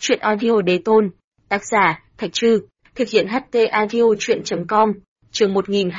Chuyện audio đế tôn. Tác giả, Thạch Trư. Thực hiện HT audio chuyện.com. Chương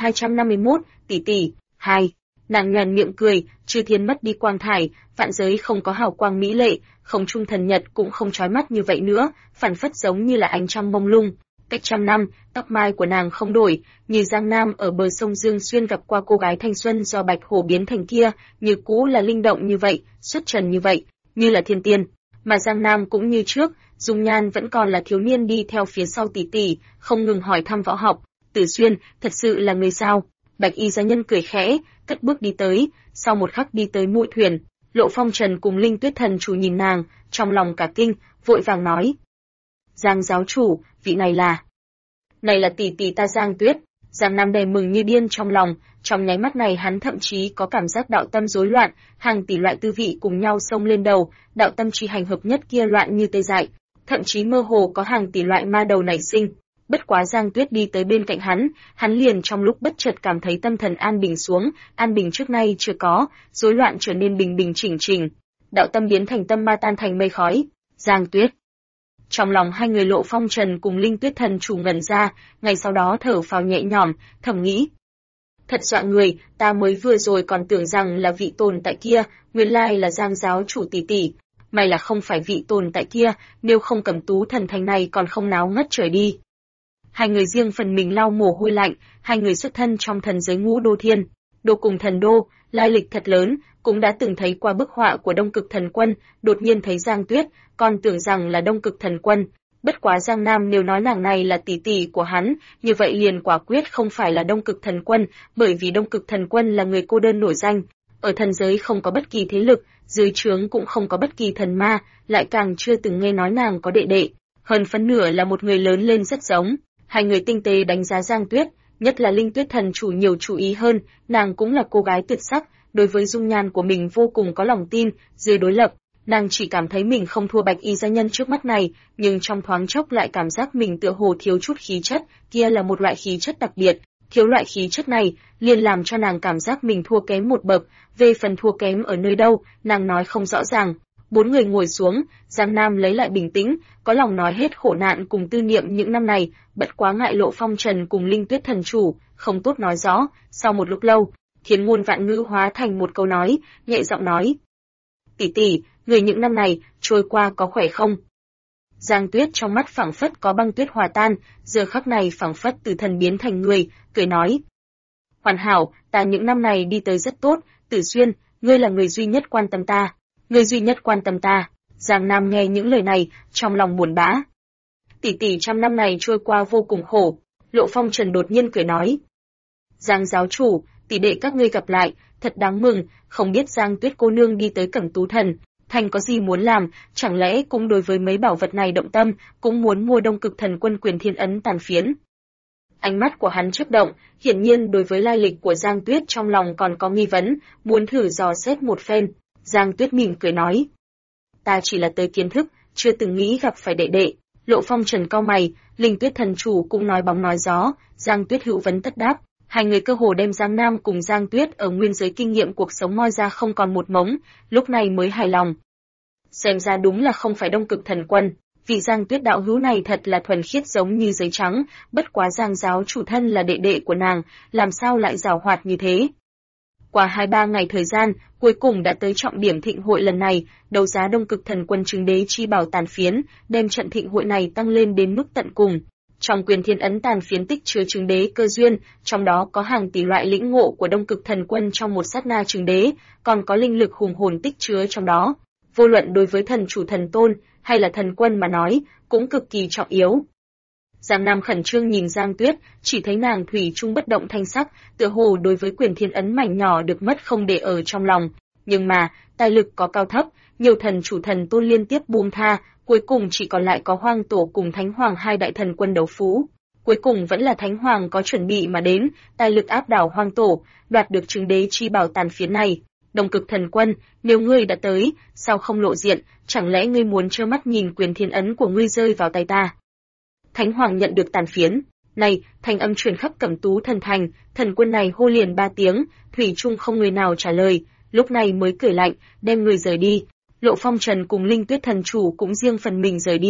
1251, tỷ tỷ. 2. Nàng nhoẻn miệng cười, Chư Thiên mất đi quang thải, vạn giới không có hào quang mỹ lệ, không trung thần nhật cũng không chói mắt như vậy nữa, phản phất giống như là ánh trăng mông lung. Cách trăm năm, tóc mai của nàng không đổi, như Giang Nam ở bờ sông Dương Xuyên gặp qua cô gái thanh xuân do Bạch Hổ biến thành kia, như cũ là linh động như vậy, xuất trần như vậy, như là thiên tiên. Mà Giang Nam cũng như trước, dung nhan vẫn còn là thiếu niên đi theo phía sau tỷ tỷ, không ngừng hỏi thăm võ học. Tử Xuyên, thật sự là người sao? Bạch y gia nhân cười khẽ, cất bước đi tới, sau một khắc đi tới mũi thuyền. Lộ Phong Trần cùng Linh Tuyết Thần chủ nhìn nàng, trong lòng cả kinh, vội vàng nói: Giang giáo chủ, vị này là... Này là tỷ tỷ ta Giang Tuyết. Giang Nam đầy mừng như điên trong lòng, trong nháy mắt này hắn thậm chí có cảm giác đạo tâm rối loạn, hàng tỷ loại tư vị cùng nhau xông lên đầu, đạo tâm chi hành hợp nhất kia loạn như tê dại, thậm chí mơ hồ có hàng tỷ loại ma đầu nảy sinh. Bất quá Giang Tuyết đi tới bên cạnh hắn liền trong lúc bất chợt cảm thấy tâm thần an bình xuống, an bình trước nay chưa có, rối loạn trở nên bình bình chỉnh chỉnh. Đạo tâm biến thành tâm ma tan thành mây khói. Giang Tuyết. Trong lòng hai người Lộ Phong Trần cùng Linh Tuyết Thần chủ ngẩn ra, ngay sau đó thở phào nhẹ nhõm, thầm nghĩ: thật dọa người, ta mới vừa rồi còn tưởng rằng là vị tồn tại kia, nguyên lai là Giang giáo chủ tỷ tỷ. May là không phải vị tồn tại kia, nếu không Cẩm Tú thần thành này còn không náo ngất trời đi. Hai người riêng phần mình lau mồ hôi lạnh, hai người xuất thân trong thần giới Ngũ Đô Thiên, đô cùng thần đô, lai lịch thật lớn, cũng đã từng thấy qua bức họa của Đông Cực Thần Quân, đột nhiên thấy Giang Tuyết, còn tưởng rằng là Đông Cực Thần Quân. Bất quá Giang Nam nếu nói nàng này là tỷ tỷ của hắn, như vậy liền quả quyết không phải là Đông Cực Thần Quân, bởi vì Đông Cực Thần Quân là người cô đơn nổi danh, ở thần giới không có bất kỳ thế lực, dưới trướng cũng không có bất kỳ thần ma, lại càng chưa từng nghe nói nàng có đệ đệ, hơn phân nửa là một người lớn lên rất giống. Hai người tinh tế đánh giá Giang Tuyết, nhất là Linh Tuyết Thần chủ nhiều chú ý hơn, nàng cũng là cô gái tuyệt sắc, đối với dung nhan của mình vô cùng có lòng tin, dưới đối lập, nàng chỉ cảm thấy mình không thua Bạch y gia nhân trước mắt này, nhưng trong thoáng chốc lại cảm giác mình tựa hồ thiếu chút khí chất, kia là một loại khí chất đặc biệt, thiếu loại khí chất này, liền làm cho nàng cảm giác mình thua kém một bậc, về phần thua kém ở nơi đâu, nàng nói không rõ ràng. Bốn người ngồi xuống, Giang Nam lấy lại bình tĩnh, có lòng nói hết khổ nạn cùng tư niệm những năm này, bất quá ngại Lộ Phong Trần cùng Linh Tuyết Thần chủ, không tốt nói rõ, sau một lúc lâu, thiên ngôn vạn ngữ hóa thành một câu nói, nhẹ giọng nói: tỷ tỷ, người những năm này, trôi qua có khỏe không? Giang Tuyết trong mắt phảng phất có băng tuyết hòa tan, giờ khắc này phảng phất từ thần biến thành người, cười nói: hoàn hảo, ta những năm này đi tới rất tốt, Tử Xuyên, ngươi là người duy nhất quan tâm ta. Người duy nhất quan tâm ta. Giang Nam nghe những lời này, trong lòng buồn bã. Tỷ tỷ trăm năm này trôi qua vô cùng khổ. Lộ Phong Trần đột nhiên cười nói: Giang giáo chủ, tỷ đệ các ngươi gặp lại, thật đáng mừng, không biết Giang Tuyết cô nương đi tới Cẩm Tú thần thành có gì muốn làm, chẳng lẽ cũng đối với mấy bảo vật này động tâm, cũng muốn mua Đông Cực Thần Quân quyền thiên ấn tàn phiến. Ánh mắt của hắn chớp động, hiển nhiên đối với lai lịch của Giang Tuyết trong lòng còn có nghi vấn, muốn thử dò xét một phen. Giang Tuyết mỉm cười nói: ta chỉ là tới kiến thức, chưa từng nghĩ gặp phải đệ đệ. Lộ Phong Trần cau mày, Linh Tuyết Thần chủ cũng nói bóng nói gió, Giang Tuyết hữu vấn tất đáp. Hai người cơ hồ đem Giang Nam cùng Giang Tuyết ở nguyên giới kinh nghiệm cuộc sống moi ra không còn một mống, lúc này mới hài lòng. Xem ra đúng là không phải Đông Cực Thần Quân, vì Giang Tuyết đạo hữu này thật là thuần khiết giống như giấy trắng, bất quá Giang giáo chủ thân là đệ đệ của nàng, làm sao lại giàu hoạt như thế. Qua 2-3 ngày thời gian, cuối cùng đã tới trọng điểm thịnh hội lần này, đấu giá Đông Cực Thần Quân chứng đế chi bảo tàn phiến, đem trận thịnh hội này tăng lên đến mức tận cùng. Trong quyền thiên ấn tàn phiến tích chứa chứng đế cơ duyên, trong đó có hàng tỷ loại lĩnh ngộ của Đông Cực Thần Quân trong một sát na chứng đế, còn có linh lực hùng hồn tích chứa trong đó. Vô luận đối với thần chủ thần tôn, hay là thần quân mà nói, cũng cực kỳ trọng yếu. Giang Nam khẩn trương nhìn Giang Tuyết, chỉ thấy nàng thủy chung bất động thanh sắc, tựa hồ đối với quyền thiên ấn mảnh nhỏ được mất không để ở trong lòng. Nhưng mà, tài lực có cao thấp, nhiều thần chủ thần tôn liên tiếp buông tha, cuối cùng chỉ còn lại có Hoang Tổ cùng Thánh Hoàng hai đại thần quân đấu phú. Cuối cùng vẫn là Thánh Hoàng có chuẩn bị mà đến, tài lực áp đảo Hoang Tổ, đoạt được chứng đế chi bảo tàn phiến này. Đông Cực Thần Quân, nếu ngươi đã tới, sao không lộ diện, chẳng lẽ ngươi muốn trơ mắt nhìn quyền thiên ấn của ngươi rơi vào tay ta? Thánh Hoàng nhận được tàn phiến, này, thanh âm truyền khắp Cẩm Tú thần thành, thần quân này hô liền 3 tiếng, thủy chung không người nào trả lời, lúc này mới cười lạnh, đem người rời đi. Lộ Phong Trần cùng Linh Tuyết Thần chủ cũng riêng phần mình rời đi.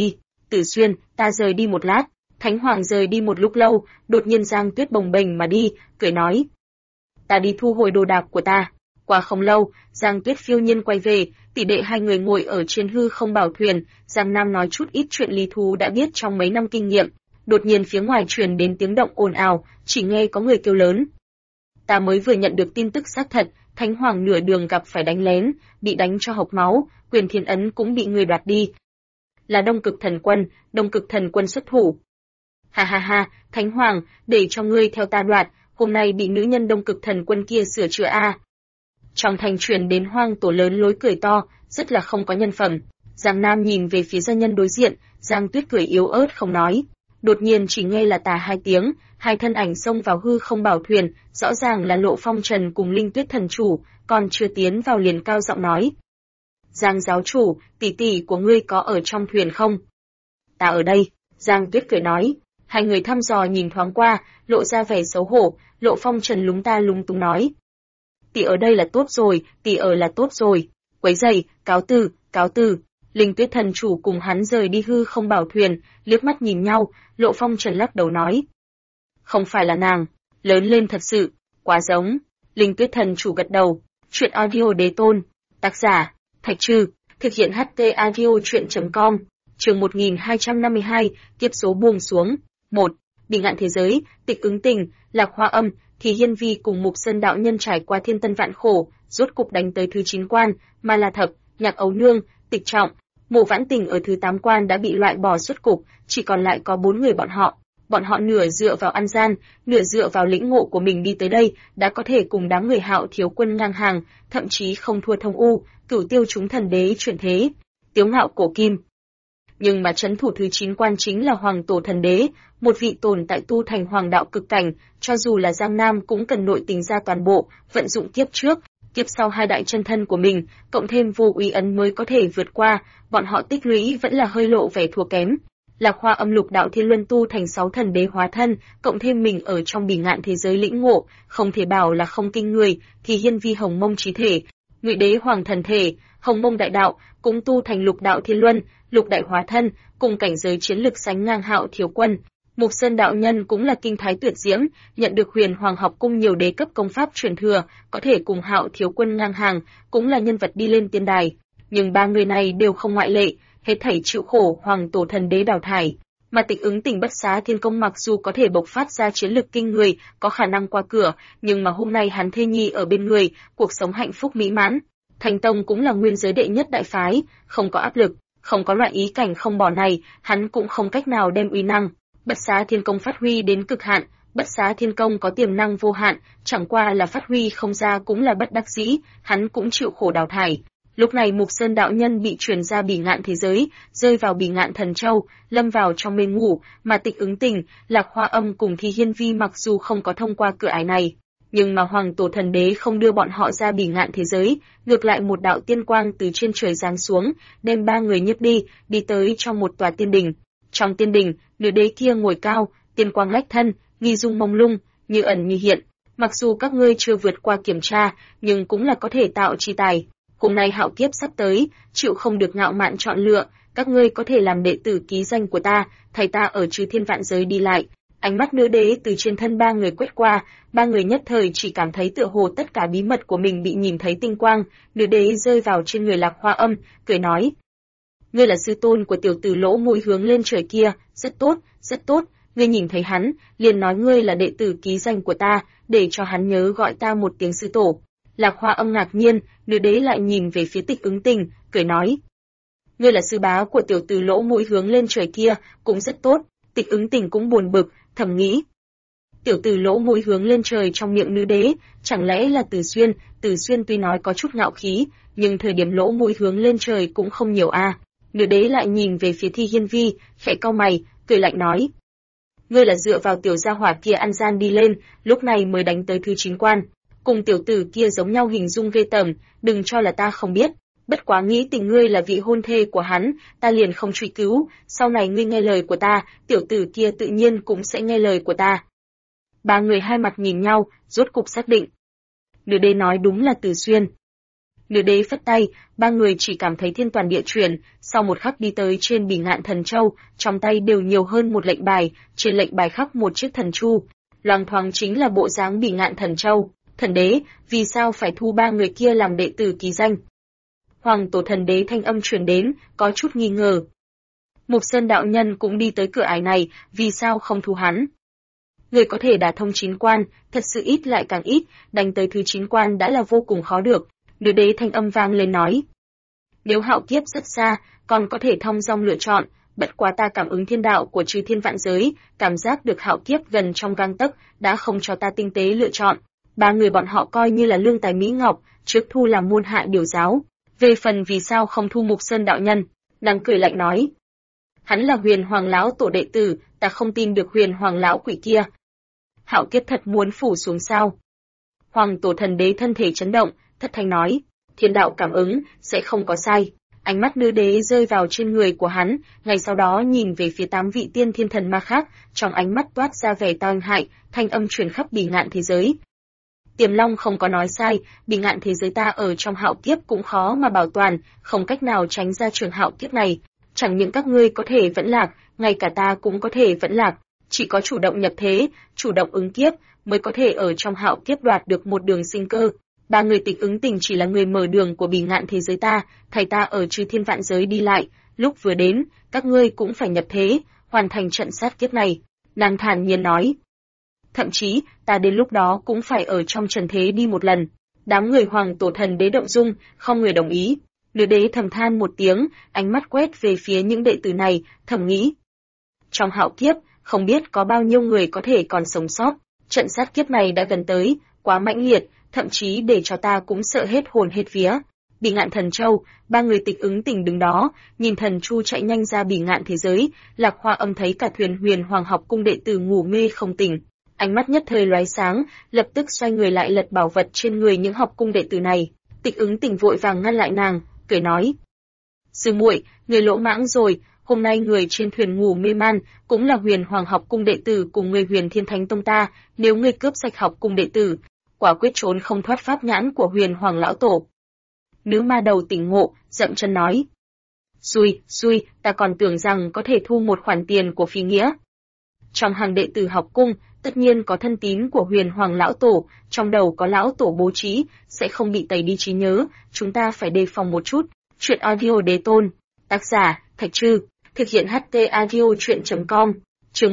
Tử Xuyên, ta rời đi một lát. Thánh Hoàng rời đi một lúc lâu, đột nhiên Giang Tuyết bồng bềnh mà đi, cười nói. Ta đi thu hồi đồ đạc của ta. Qua không lâu, Giang Tuyết phiêu nhiên quay về, tỷ đệ hai người ngồi ở trên hư không bảo thuyền, Giang Nam nói chút ít chuyện lý thú đã biết trong mấy năm kinh nghiệm. Đột nhiên phía ngoài truyền đến tiếng động ồn ào, chỉ nghe có người kêu lớn. Ta mới vừa nhận được tin tức xác thật, Thánh Hoàng nửa đường gặp phải đánh lén, bị đánh cho hộc máu, quyền thiên ấn cũng bị người đoạt đi. Là Đông Cực Thần Quân xuất thủ. Ha ha ha, Thánh Hoàng, để cho ngươi theo ta đoạt, hôm nay bị nữ nhân Đông Cực Thần Quân kia sửa chữa a. Trong thành truyền đến Hoang Tổ lớn lối cười to, rất là không có nhân phẩm. Giang Nam nhìn về phía gia nhân đối diện, Giang Tuyết cười yếu ớt không nói. Đột nhiên chỉ nghe là tà hai tiếng, hai thân ảnh xông vào hư không bảo thuyền, rõ ràng là Lộ Phong Trần cùng Linh Tuyết thần chủ, còn chưa tiến vào liền cao giọng nói. Giang giáo chủ, tỷ tỷ của ngươi có ở trong thuyền không? Ta ở đây, Giang Tuyết cười nói. Hai người thăm dò nhìn thoáng qua, lộ ra vẻ xấu hổ, Lộ Phong Trần lúng ta lúng túng nói. Tỷ ở đây là tốt rồi, tỷ ở là tốt rồi. Quấy rầy, cáo từ. Linh Tuyết thần chủ cùng hắn rời đi hư không bảo thuyền, liếc mắt nhìn nhau, Lộ Phong Trần lắc đầu nói. Không phải là nàng, lớn lên thật sự, quá giống. Linh Tuyết thần chủ gật đầu. Chuyện audio đế tôn, tác giả, Thạch Trư, thực hiện HT audio chuyện.com, chương 1252, tiếp số buông xuống. 1. Bị ngạn thế giới, Tịch Ứng Tình, Lạc Hoa Âm, thì Hiên Vi cùng Mục Sơn đạo nhân trải qua thiên tân vạn khổ, rốt cục đánh tới thứ 9 quan, Ma La Thập, Nhạc Ấu Nương, Tịch Trọng, Mộ Vãn Tình ở thứ 8 quan đã bị loại bỏ xuất cục, chỉ còn lại có 4 người bọn họ. Bọn họ nửa dựa vào ăn gian, nửa dựa vào lĩnh ngộ của mình đi tới đây, đã có thể cùng đám người Hạo Thiếu Quân ngang hàng, thậm chí không thua Thông U, Cửu Tiêu chúng thần đế chuyển thế, Tiếu Ngạo Cổ Kim. Nhưng mà trấn thủ thứ 9 quan chính là Hoàng Tổ Thần Đế, một vị tồn tại tu thành hoàng đạo cực cảnh, cho dù là Giang Nam cũng cần nội tình ra toàn bộ, vận dụng kiếp trước, kiếp sau hai đại chân thân của mình, cộng thêm vô uy ấn mới có thể vượt qua, bọn họ tích lũy vẫn là hơi lộ vẻ thua kém. Lạc Hoa Âm Lục Đạo Thiên Luân tu thành 6 thần đế hóa thân, cộng thêm mình ở trong bỉ ngạn thế giới lĩnh ngộ, không thể bảo là không kinh người, thì Hiên Vi Hồng Mông chí thể, Ngụy Đế Hoàng thần thể, Hồng Mông đại đạo cũng tu thành Lục Đạo Thiên Luân, Lục đại hóa thân, cùng cảnh giới chiến lực sánh ngang Hạo Thiếu Quân. Mục Sơn đạo nhân cũng là kinh thái tuyệt diễm, nhận được Huyền Hoàng học cung nhiều đế cấp công pháp truyền thừa, có thể cùng Hạo Thiếu Quân ngang hàng, cũng là nhân vật đi lên tiên đài. Nhưng ba người này đều không ngoại lệ, hết thảy chịu khổ Hoàng Tổ Thần Đế đào thải. Mà Tịch Ứng Tình Bất Xá Thiên Công mặc dù có thể bộc phát ra chiến lực kinh người, có khả năng qua cửa, nhưng mà hôm nay hắn thê nhi ở bên người, cuộc sống hạnh phúc mỹ mãn. Thành Tông cũng là nguyên giới đệ nhất đại phái, không có áp lực, không có loại ý cảnh không bỏ này, hắn cũng không cách nào đem uy năng Bất Xá Thiên Công phát huy đến cực hạn. Bất Xá Thiên Công có tiềm năng vô hạn, chẳng qua là phát huy không ra cũng là bất đắc dĩ, hắn cũng chịu khổ đào thải. Lúc này Mục Sơn đạo nhân bị truyền ra bỉ ngạn thế giới, rơi vào bỉ ngạn thần châu, lâm vào trong mê ngủ, mà Tịch Ứng Tình, Lạc Hoa Âm cùng Thi Hiên Vi mặc dù không có thông qua cửa ải này, nhưng mà Hoàng Tổ Thần Đế không đưa bọn họ ra bỉ ngạn thế giới, ngược lại một đạo tiên quang từ trên trời giáng xuống, đem ba người nhấc đi, đi tới trong một tòa tiên đình. Trong tiên đình, nữ đế kia ngồi cao, tiên quang lách thân, nghi dung mông lung, như ẩn như hiện. Mặc dù các ngươi chưa vượt qua kiểm tra, nhưng cũng là có thể tạo chi tài. Hôm nay hạo kiếp sắp tới, chịu không được ngạo mạn chọn lựa, các ngươi có thể làm đệ tử ký danh của ta, thầy ta ở chư thiên vạn giới đi lại. Ánh mắt nữ đế từ trên thân ba người quét qua, ba người nhất thời chỉ cảm thấy tựa hồ tất cả bí mật của mình bị nhìn thấy tinh quang, nữ đế rơi vào trên người Lạc Hoa Âm, cười nói. Ngươi là sư tôn của tiểu tử lỗ mũi hướng lên trời kia, rất tốt, ngươi nhìn thấy hắn, liền nói ngươi là đệ tử ký danh của ta, để cho hắn nhớ gọi ta một tiếng sư tổ. Lạc Hoa Âm ngạc nhiên, nữ đế lại nhìn về phía Tịch Ứng Tình, cười nói. Ngươi là sư bá của tiểu tử lỗ mũi hướng lên trời kia, cũng rất tốt. Tịch Ứng Tình cũng buồn bực, thầm nghĩ. Tiểu tử lỗ mũi hướng lên trời trong miệng nữ đế, chẳng lẽ là Từ Xuyên? Từ Xuyên tuy nói có chút ngạo khí, nhưng thời điểm lỗ mũi hướng lên trời cũng không nhiều a. Nữ đế lại nhìn về phía Thi Hiên Vi, khẽ cau mày, cười lạnh nói. Ngươi là dựa vào tiểu gia hỏa kia ăn gian đi lên, lúc này mới đánh tới thứ 9 quan. Cùng tiểu tử kia giống nhau hình dung ghê tởm, đừng cho là ta không biết. Bất quá nghĩ tình ngươi là vị hôn thê của hắn, ta liền không truy cứu, sau này ngươi nghe lời của ta, tiểu tử kia tự nhiên cũng sẽ nghe lời của ta. Ba người hai mặt nhìn nhau, rốt cục xác định. Nữ đế nói đúng là Từ Xuyên. Nữ đế phất tay, ba người chỉ cảm thấy thiên toàn địa chuyển, sau một khắc đi tới trên bỉ ngạn thần châu, trong tay đều nhiều hơn một lệnh bài, trên lệnh bài khắc một chiếc thần chu. Loang thoáng chính là bộ dáng bỉ ngạn thần châu. Thần đế, vì sao phải thu ba người kia làm đệ tử ký danh? Hoàng tổ thần đế thanh âm truyền đến, có chút nghi ngờ. Mục Sơn đạo nhân cũng đi tới cửa ải này, vì sao không thu hắn? Người có thể đả thông 9 quan, thật sự ít lại càng ít, đánh tới thứ 9 quan đã là vô cùng khó được. Nữ đế thanh âm vang lên nói. Nếu hạo kiếp rất xa, còn có thể thông dong lựa chọn, bất quá ta cảm ứng thiên đạo của chư thiên vạn giới, cảm giác được hạo kiếp gần trong gang tấc, đã không cho ta tinh tế lựa chọn. Ba người bọn họ coi như là lương tài mỹ ngọc, trước thu làm môn hạ điều giáo. Về phần vì sao không thu Mục Sơn đạo nhân, nàng cười lạnh nói. Hắn là Huyền Hoàng lão tổ đệ tử, ta không tin được Huyền Hoàng lão quỷ kia. Hạo kiếp thật muốn phủ xuống sao? Hoàng tổ thần đế thân thể chấn động, thất thanh nói, thiên đạo cảm ứng, sẽ không có sai. Ánh mắt nữ đế rơi vào trên người của hắn, ngay sau đó nhìn về phía 8 vị tiên thiên thần ma khác, trong ánh mắt toát ra vẻ tang hại, thanh âm truyền khắp bỉ ngạn thế giới. Tiềm Long không có nói sai, bỉ ngạn thế giới ta ở trong hạo kiếp cũng khó mà bảo toàn, không cách nào tránh ra trường hạo kiếp này. Chẳng những các ngươi có thể vẫn lạc, ngay cả ta cũng có thể vẫn lạc. Chỉ có chủ động nhập thế, chủ động ứng kiếp, mới có thể ở trong hạo kiếp đoạt được một đường sinh cơ. Ba người Tịch Ứng Tình chỉ là người mở đường của bỉ ngạn thế giới ta, thầy ta ở chư thiên vạn giới đi lại, lúc vừa đến, các ngươi cũng phải nhập thế, hoàn thành trận sát kiếp này. Nàng thản nhiên nói. Thậm chí, ta đến lúc đó cũng phải ở trong trần thế đi một lần. Đám người Hoàng tổ thần đế động dung, không người đồng ý. Nữ đế thầm than một tiếng, ánh mắt quét về phía những đệ tử này, thầm nghĩ. Trong hạo kiếp, không biết có bao nhiêu người có thể còn sống sót. Trận sát kiếp này đã gần tới, quá mãnh liệt, thậm chí để cho ta cũng sợ hết hồn hết vía. Bỉ ngạn thần châu, ba người Tịch Ứng Tình đứng đó, nhìn thần chu chạy nhanh ra bỉ ngạn thế giới, Lạc Hoa Âm thấy cả thuyền Huyền Hoàng học cung đệ tử ngủ mê không tỉnh. Ánh mắt nhất thời lóe sáng, lập tức xoay người lại lật bảo vật trên người những học cung đệ tử này. Tịch Ứng Tình vội vàng ngăn lại nàng, cười nói: "Sư muội, người lỗ mãng rồi, hôm nay người trên thuyền ngủ mê man, cũng là Huyền Hoàng học cung đệ tử cùng người Huyền Thiên Thánh Tông ta, nếu ngươi cướp sạch học cung đệ tử, quả quyết trốn không thoát pháp nhãn của Huyền Hoàng lão tổ." Nữ ma đầu tỉnh ngộ, dậm chân nói: Xui, ta còn tưởng rằng có thể thu một khoản tiền của phi nghĩa. Trong hàng đệ tử học cung, tất nhiên có thân tín của Huyền Hoàng lão tổ, trong đầu có lão tổ bố trí, sẽ không bị tẩy đi trí nhớ, chúng ta phải đề phòng một chút. Truyện audio đế tôn, tác giả, Thạch Trư, thực hiện HT audio truyện.com, chương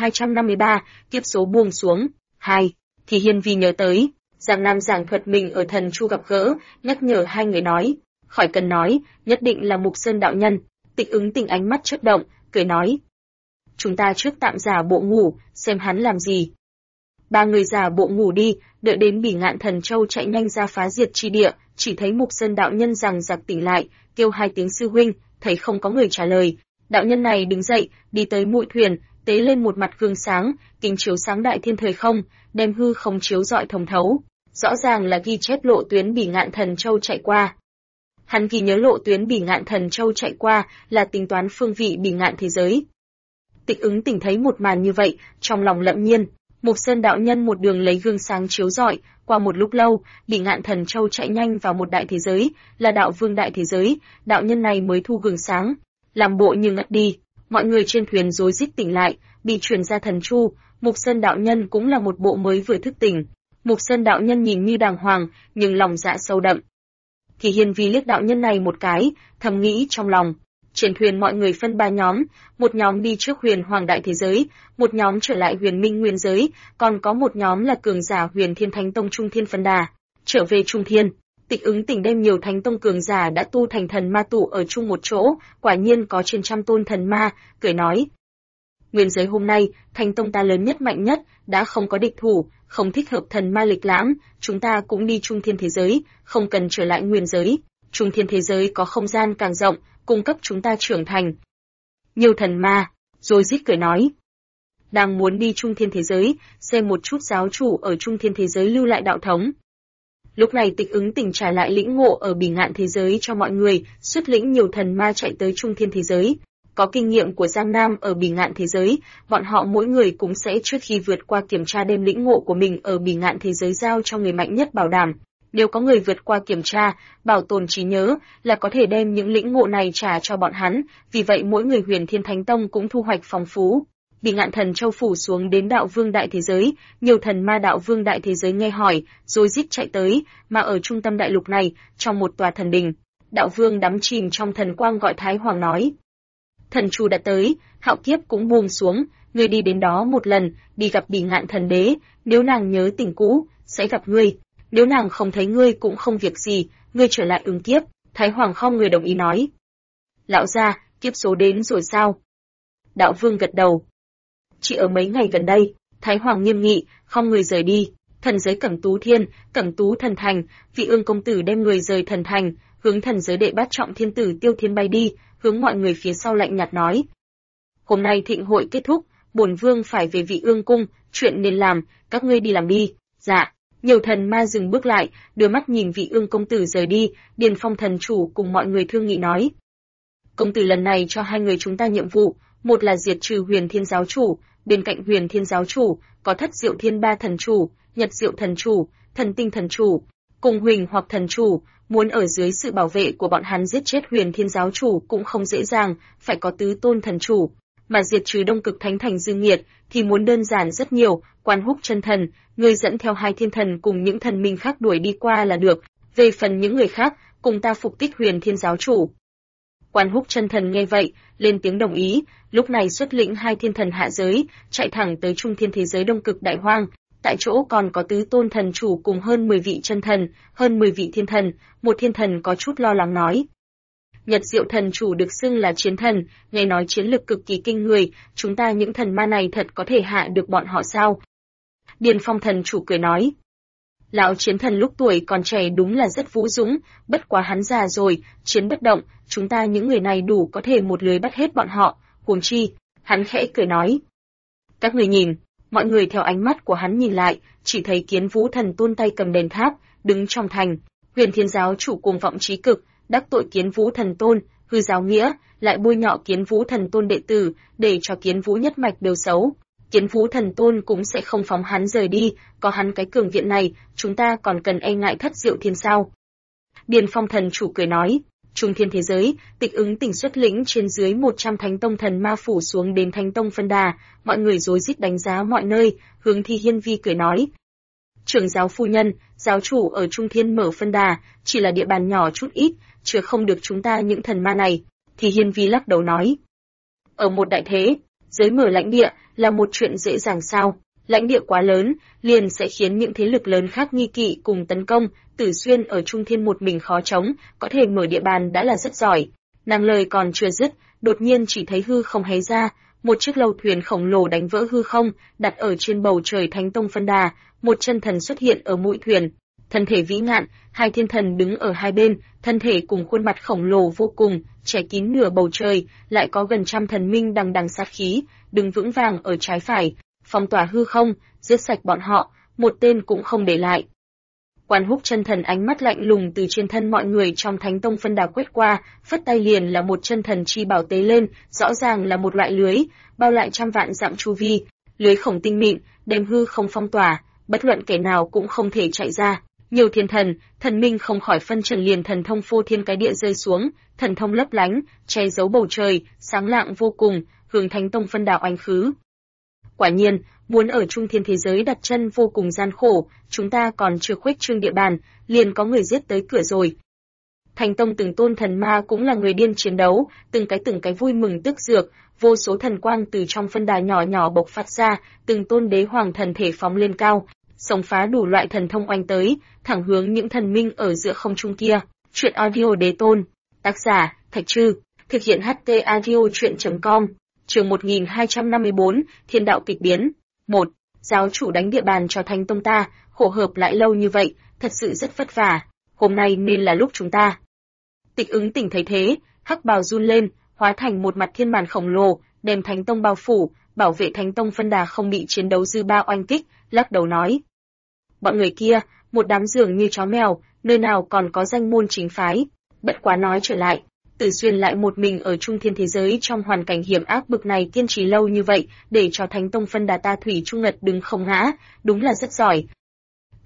1253, kiếp số buông xuống, 2, thì Hiên Vi nhớ tới, Giang Nam giảng thuật mình ở thần chu gặp gỡ, nhắc nhở hai người nói, khỏi cần nói, nhất định là Mục Sơn đạo nhân. Tịch Ứng Tình ánh mắt chớp động, cười nói: "Chúng ta trước tạm giả bộ ngủ, xem hắn làm gì." Ba người giả bộ ngủ đi, đợi đến bỉ ngạn thần châu chạy nhanh ra phá diệt chi địa, chỉ thấy Mục Sơn đạo nhân rằng giặc tỉnh lại, kêu hai tiếng sư huynh, thấy không có người trả lời. Đạo nhân này đứng dậy, đi tới mũi thuyền, tế lên một mặt gương sáng, kính chiếu sáng đại thiên thời không, đem hư không chiếu rọi thông thấu. Rõ ràng là ghi chép lộ tuyến bỉ ngạn thần châu chạy qua. Hắn ghi nhớ lộ tuyến bỉ ngạn thần châu chạy qua là tính toán phương vị bỉ ngạn thế giới. Tịch Ứng Tình thấy một màn như vậy, trong lòng lẫm nhiên. Mục Sơn đạo nhân một đường lấy gương sáng chiếu rọi, qua một lúc lâu, bỉ ngạn thần châu chạy nhanh vào một đại thế giới, là đạo vương đại thế giới, đạo nhân này mới thu gương sáng, làm bộ như ngất đi. Mọi người trên thuyền rối rít tỉnh lại, bị truyền ra thần chu. Mục Sơn đạo nhân cũng là một bộ mới vừa thức tỉnh. Mục Sơn đạo nhân nhìn như đàng hoàng, nhưng lòng dạ sâu đậm. Thì Hiên Vi liếc đạo nhân này một cái, thầm nghĩ trong lòng. Trên thuyền mọi người phân ba nhóm, một nhóm đi trước Huyền Hoàng đại thế giới, một nhóm trở lại Huyền Minh nguyên giới, còn có một nhóm là cường giả Huyền Thiên Thánh Tông Trung Thiên phân đà. Trở về Trung Thiên, Tịch Ứng Tình đem nhiều thánh tông cường giả đã tu thành thần ma tụ ở chung một chỗ, quả nhiên có trên trăm tôn thần ma, cười nói: "Nguyên giới hôm nay, thánh tông ta lớn nhất mạnh nhất, đã không có địch thủ, không thích hợp thần ma lịch lãm, chúng ta cũng đi Trung Thiên thế giới, không cần trở lại nguyên giới. Trung Thiên thế giới có không gian càng rộng, cung cấp chúng ta trưởng thành." Nhiều thần ma, rồi rít cười nói: "Đang muốn đi Trung Thiên thế giới, xem một chút giáo chủ ở Trung Thiên thế giới lưu lại đạo thống." Lúc này Tịch Ứng Tình trả lại lĩnh ngộ ở bỉ ngạn thế giới cho mọi người, xuất lĩnh nhiều thần ma chạy tới Trung Thiên thế giới. Có kinh nghiệm của Giang Nam ở bỉ ngạn thế giới, bọn họ mỗi người cũng sẽ trước khi vượt qua kiểm tra đem lĩnh ngộ của mình ở bỉ ngạn thế giới giao cho người mạnh nhất bảo đảm. Nếu có người vượt qua kiểm tra, bảo tồn trí nhớ, là có thể đem những lĩnh ngộ này trả cho bọn hắn, vì vậy mỗi người Huyền Thiên Thánh Tông cũng thu hoạch phong phú. Bị Ngạn Thần Châu phủ xuống đến Đạo Vương đại thế giới, nhiều thần ma Đạo Vương đại thế giới nghe hỏi, rồi rít chạy tới, mà ở trung tâm đại lục này, trong một tòa thần đình, Đạo Vương đắm chìm trong thần quang gọi Thái Hoàng nói: "Thần chủ đã tới, hạo kiếp cũng buông xuống, ngươi đi đến đó một lần, đi gặp Bỉ Ngạn Thần Đế, nếu nàng nhớ tình cũ, sẽ gặp ngươi, nếu nàng không thấy ngươi cũng không việc gì, ngươi trở lại ứng kiếp." Thái Hoàng không người đồng ý nói: "Lão gia, kiếp số đến rồi sao?" Đạo Vương gật đầu. Chỉ ở mấy ngày gần đây, Thái Hoàng nghiêm nghị, không người rời đi. Thần giới Cẩm Tú Thiên, Cẩm Tú Thần Thành, Vị Ương công tử đem người rời thần thành, hướng thần giới đệ bát trọng thiên tử Tiêu Thiên bay đi, hướng mọi người phía sau lạnh nhạt nói: "Hôm nay thịnh hội kết thúc, bổn vương phải về Vị Ương cung, chuyện nên làm, các ngươi đi làm đi." Dạ. Nhiều thần ma dừng bước lại, đưa mắt nhìn Vị Ương công tử rời đi. Điền Phong thần chủ cùng mọi người thương nghị nói: "Công tử lần này cho hai người chúng ta nhiệm vụ, một là diệt trừ Huyền Thiên giáo chủ, bên cạnh Huyền Thiên giáo chủ có Thất Diệu Thiên Ba thần chủ, Nhật Diệu thần chủ, Thần Tinh thần chủ, cùng Huỳnh hoặc thần chủ, muốn ở dưới sự bảo vệ của bọn hắn giết chết Huyền Thiên giáo chủ cũng không dễ dàng, phải có tứ tôn thần chủ, mà diệt trừ Đông Cực Thánh Thành Dương Nghiệt thì muốn đơn giản rất nhiều. Quan Húc chân thần, ngươi dẫn theo hai thiên thần cùng những thần minh khác đuổi đi qua là được, về phần những người khác, cùng ta phục kích Huyền Thiên giáo chủ." Quan Húc chân thần nghe vậy, lên tiếng đồng ý, lúc này xuất lĩnh hai thiên thần hạ giới, chạy thẳng tới trung thiên thế giới Đông Cực Đại Hoang. Tại chỗ còn có tứ tôn thần chủ cùng hơn 10 vị chân thần, hơn 10 vị thiên thần. Một thiên thần có chút lo lắng nói: "Nhật Diệu thần chủ được xưng là chiến thần, nghe nói chiến lực cực kỳ kinh người, chúng ta những thần ma này thật có thể hạ được bọn họ sao?" Điền Phong thần chủ cười nói: "Lão chiến thần lúc tuổi còn trẻ đúng là rất vũ dũng, bất quá hắn già rồi, chiến bất động, chúng ta những người này đủ có thể một lưới bắt hết bọn họ, huống chi." Hắn khẽ cười nói: "Các người nhìn." Mọi người theo ánh mắt của hắn nhìn lại, chỉ thấy Kiến Vũ thần tôn tay cầm đèn tháp, đứng trong thành. Huyền Thiên giáo chủ cuồng vọng chí cực, đắc tội Kiến Vũ thần tôn, hư giáo nghĩa, lại bôi nhọ Kiến Vũ thần tôn đệ tử, để cho Kiến Vũ nhất mạch đều xấu. Kiến Vũ thần tôn cũng sẽ không phóng hắn rời đi, có hắn cái cường viện này, chúng ta còn cần e ngại Thất Diệu Thiên sao?" Điền Phong thần chủ cười nói: "Trung thiên thế giới, Tịch Ứng tỉnh xuất lĩnh trên dưới 100 thánh tông thần ma phủ xuống đến thánh tông phân đà." Mọi người rối rít đánh giá mọi nơi, hướng Thi Hiên Vi cười nói: "Trưởng giáo phu nhân, giáo chủ ở Trung thiên mở phân đà, chỉ là địa bàn nhỏ chút ít, chưa không được chúng ta những thần ma này." Thi Hiên Vi lắc đầu nói: "Ở một đại thế giới mở lãnh địa là một chuyện dễ dàng sao? Lãnh địa quá lớn, liền sẽ khiến những thế lực lớn khác nghi kỵ cùng tấn công. Tử Xuyên ở Trung Thiên một mình khó chống, có thể mở địa bàn đã là rất giỏi." Nàng lời còn chưa dứt, đột nhiên chỉ thấy hư không hé ra, một chiếc lâu thuyền khổng lồ đánh vỡ hư không, đặt ở trên bầu trời Thánh Tông phân đà. Một chân thần xuất hiện ở mũi thuyền, thân thể vĩ ngạn, hai thiên thần đứng ở hai bên, thân thể cùng khuôn mặt khổng lồ vô cùng, che kín nửa bầu trời, lại có gần trăm thần minh đằng đằng sát khí, đứng vững vàng ở trái phải, phong tỏa hư không, giết sạch bọn họ, một tên cũng không để lại. Quan Húc chân thần ánh mắt lạnh lùng từ trên thân mọi người trong Thánh Tông phân đà quét qua, phất tay liền là một chân thần chi bảo tế lên, rõ ràng là một loại lưới, bao lại trăm vạn dặm chu vi, lưới khổng tinh mịn, đem hư không phong tỏa, bất luận kẻ nào cũng không thể chạy ra. Nhiều thiên thần, thần minh không khỏi phân trần liền thần thông phô thiên cái địa rơi xuống, thần thông lấp lánh, che giấu bầu trời, sáng lạng vô cùng, hướng Thánh Tông phân đà oanh khứ. Quả nhiên, muốn ở trung thiên thế giới đặt chân vô cùng gian khổ, chúng ta còn chưa khuếch trương địa bàn, liền có người giết tới cửa rồi. Thánh Tông từng tôn thần ma cũng là người điên chiến đấu, từng cái vui mừng tức dược, vô số thần quang từ trong phân đà nhỏ nhỏ bộc phát ra, từng tôn đế hoàng thần thể phóng lên cao, xông phá đủ loại thần thông oanh tới, thẳng hướng những thần minh ở giữa không trung kia. Truyện audio đế tôn, tác giả Thạch Trư, thực hiện HT audio truyện.com. Chương 1254, Thiên đạo kịch biến. 1. Giáo chủ đánh địa bàn cho Thánh Tông ta, khổ hợp lại lâu như vậy, thật sự rất vất vả. Hôm nay nên là lúc chúng ta. Tịch Ứng tỉnh thấy thế, hắc bào run lên, hóa thành một mặt thiên màn khổng lồ, đem Thánh Tông bao phủ, bảo vệ Thánh Tông phân đà không bị chiến đấu dư ba oanh kích, lắc đầu nói: "Bọn người kia, một đám dường như chó mèo, nơi nào còn có danh môn chính phái." Bất quá nói trở lại, Tử Xuyên lại một mình ở trung thiên thế giới trong hoàn cảnh hiểm ác bực này kiên trì lâu như vậy, để cho Thánh Tông phân đà ta thủy trung ngật đứng không ngã, đúng là rất giỏi.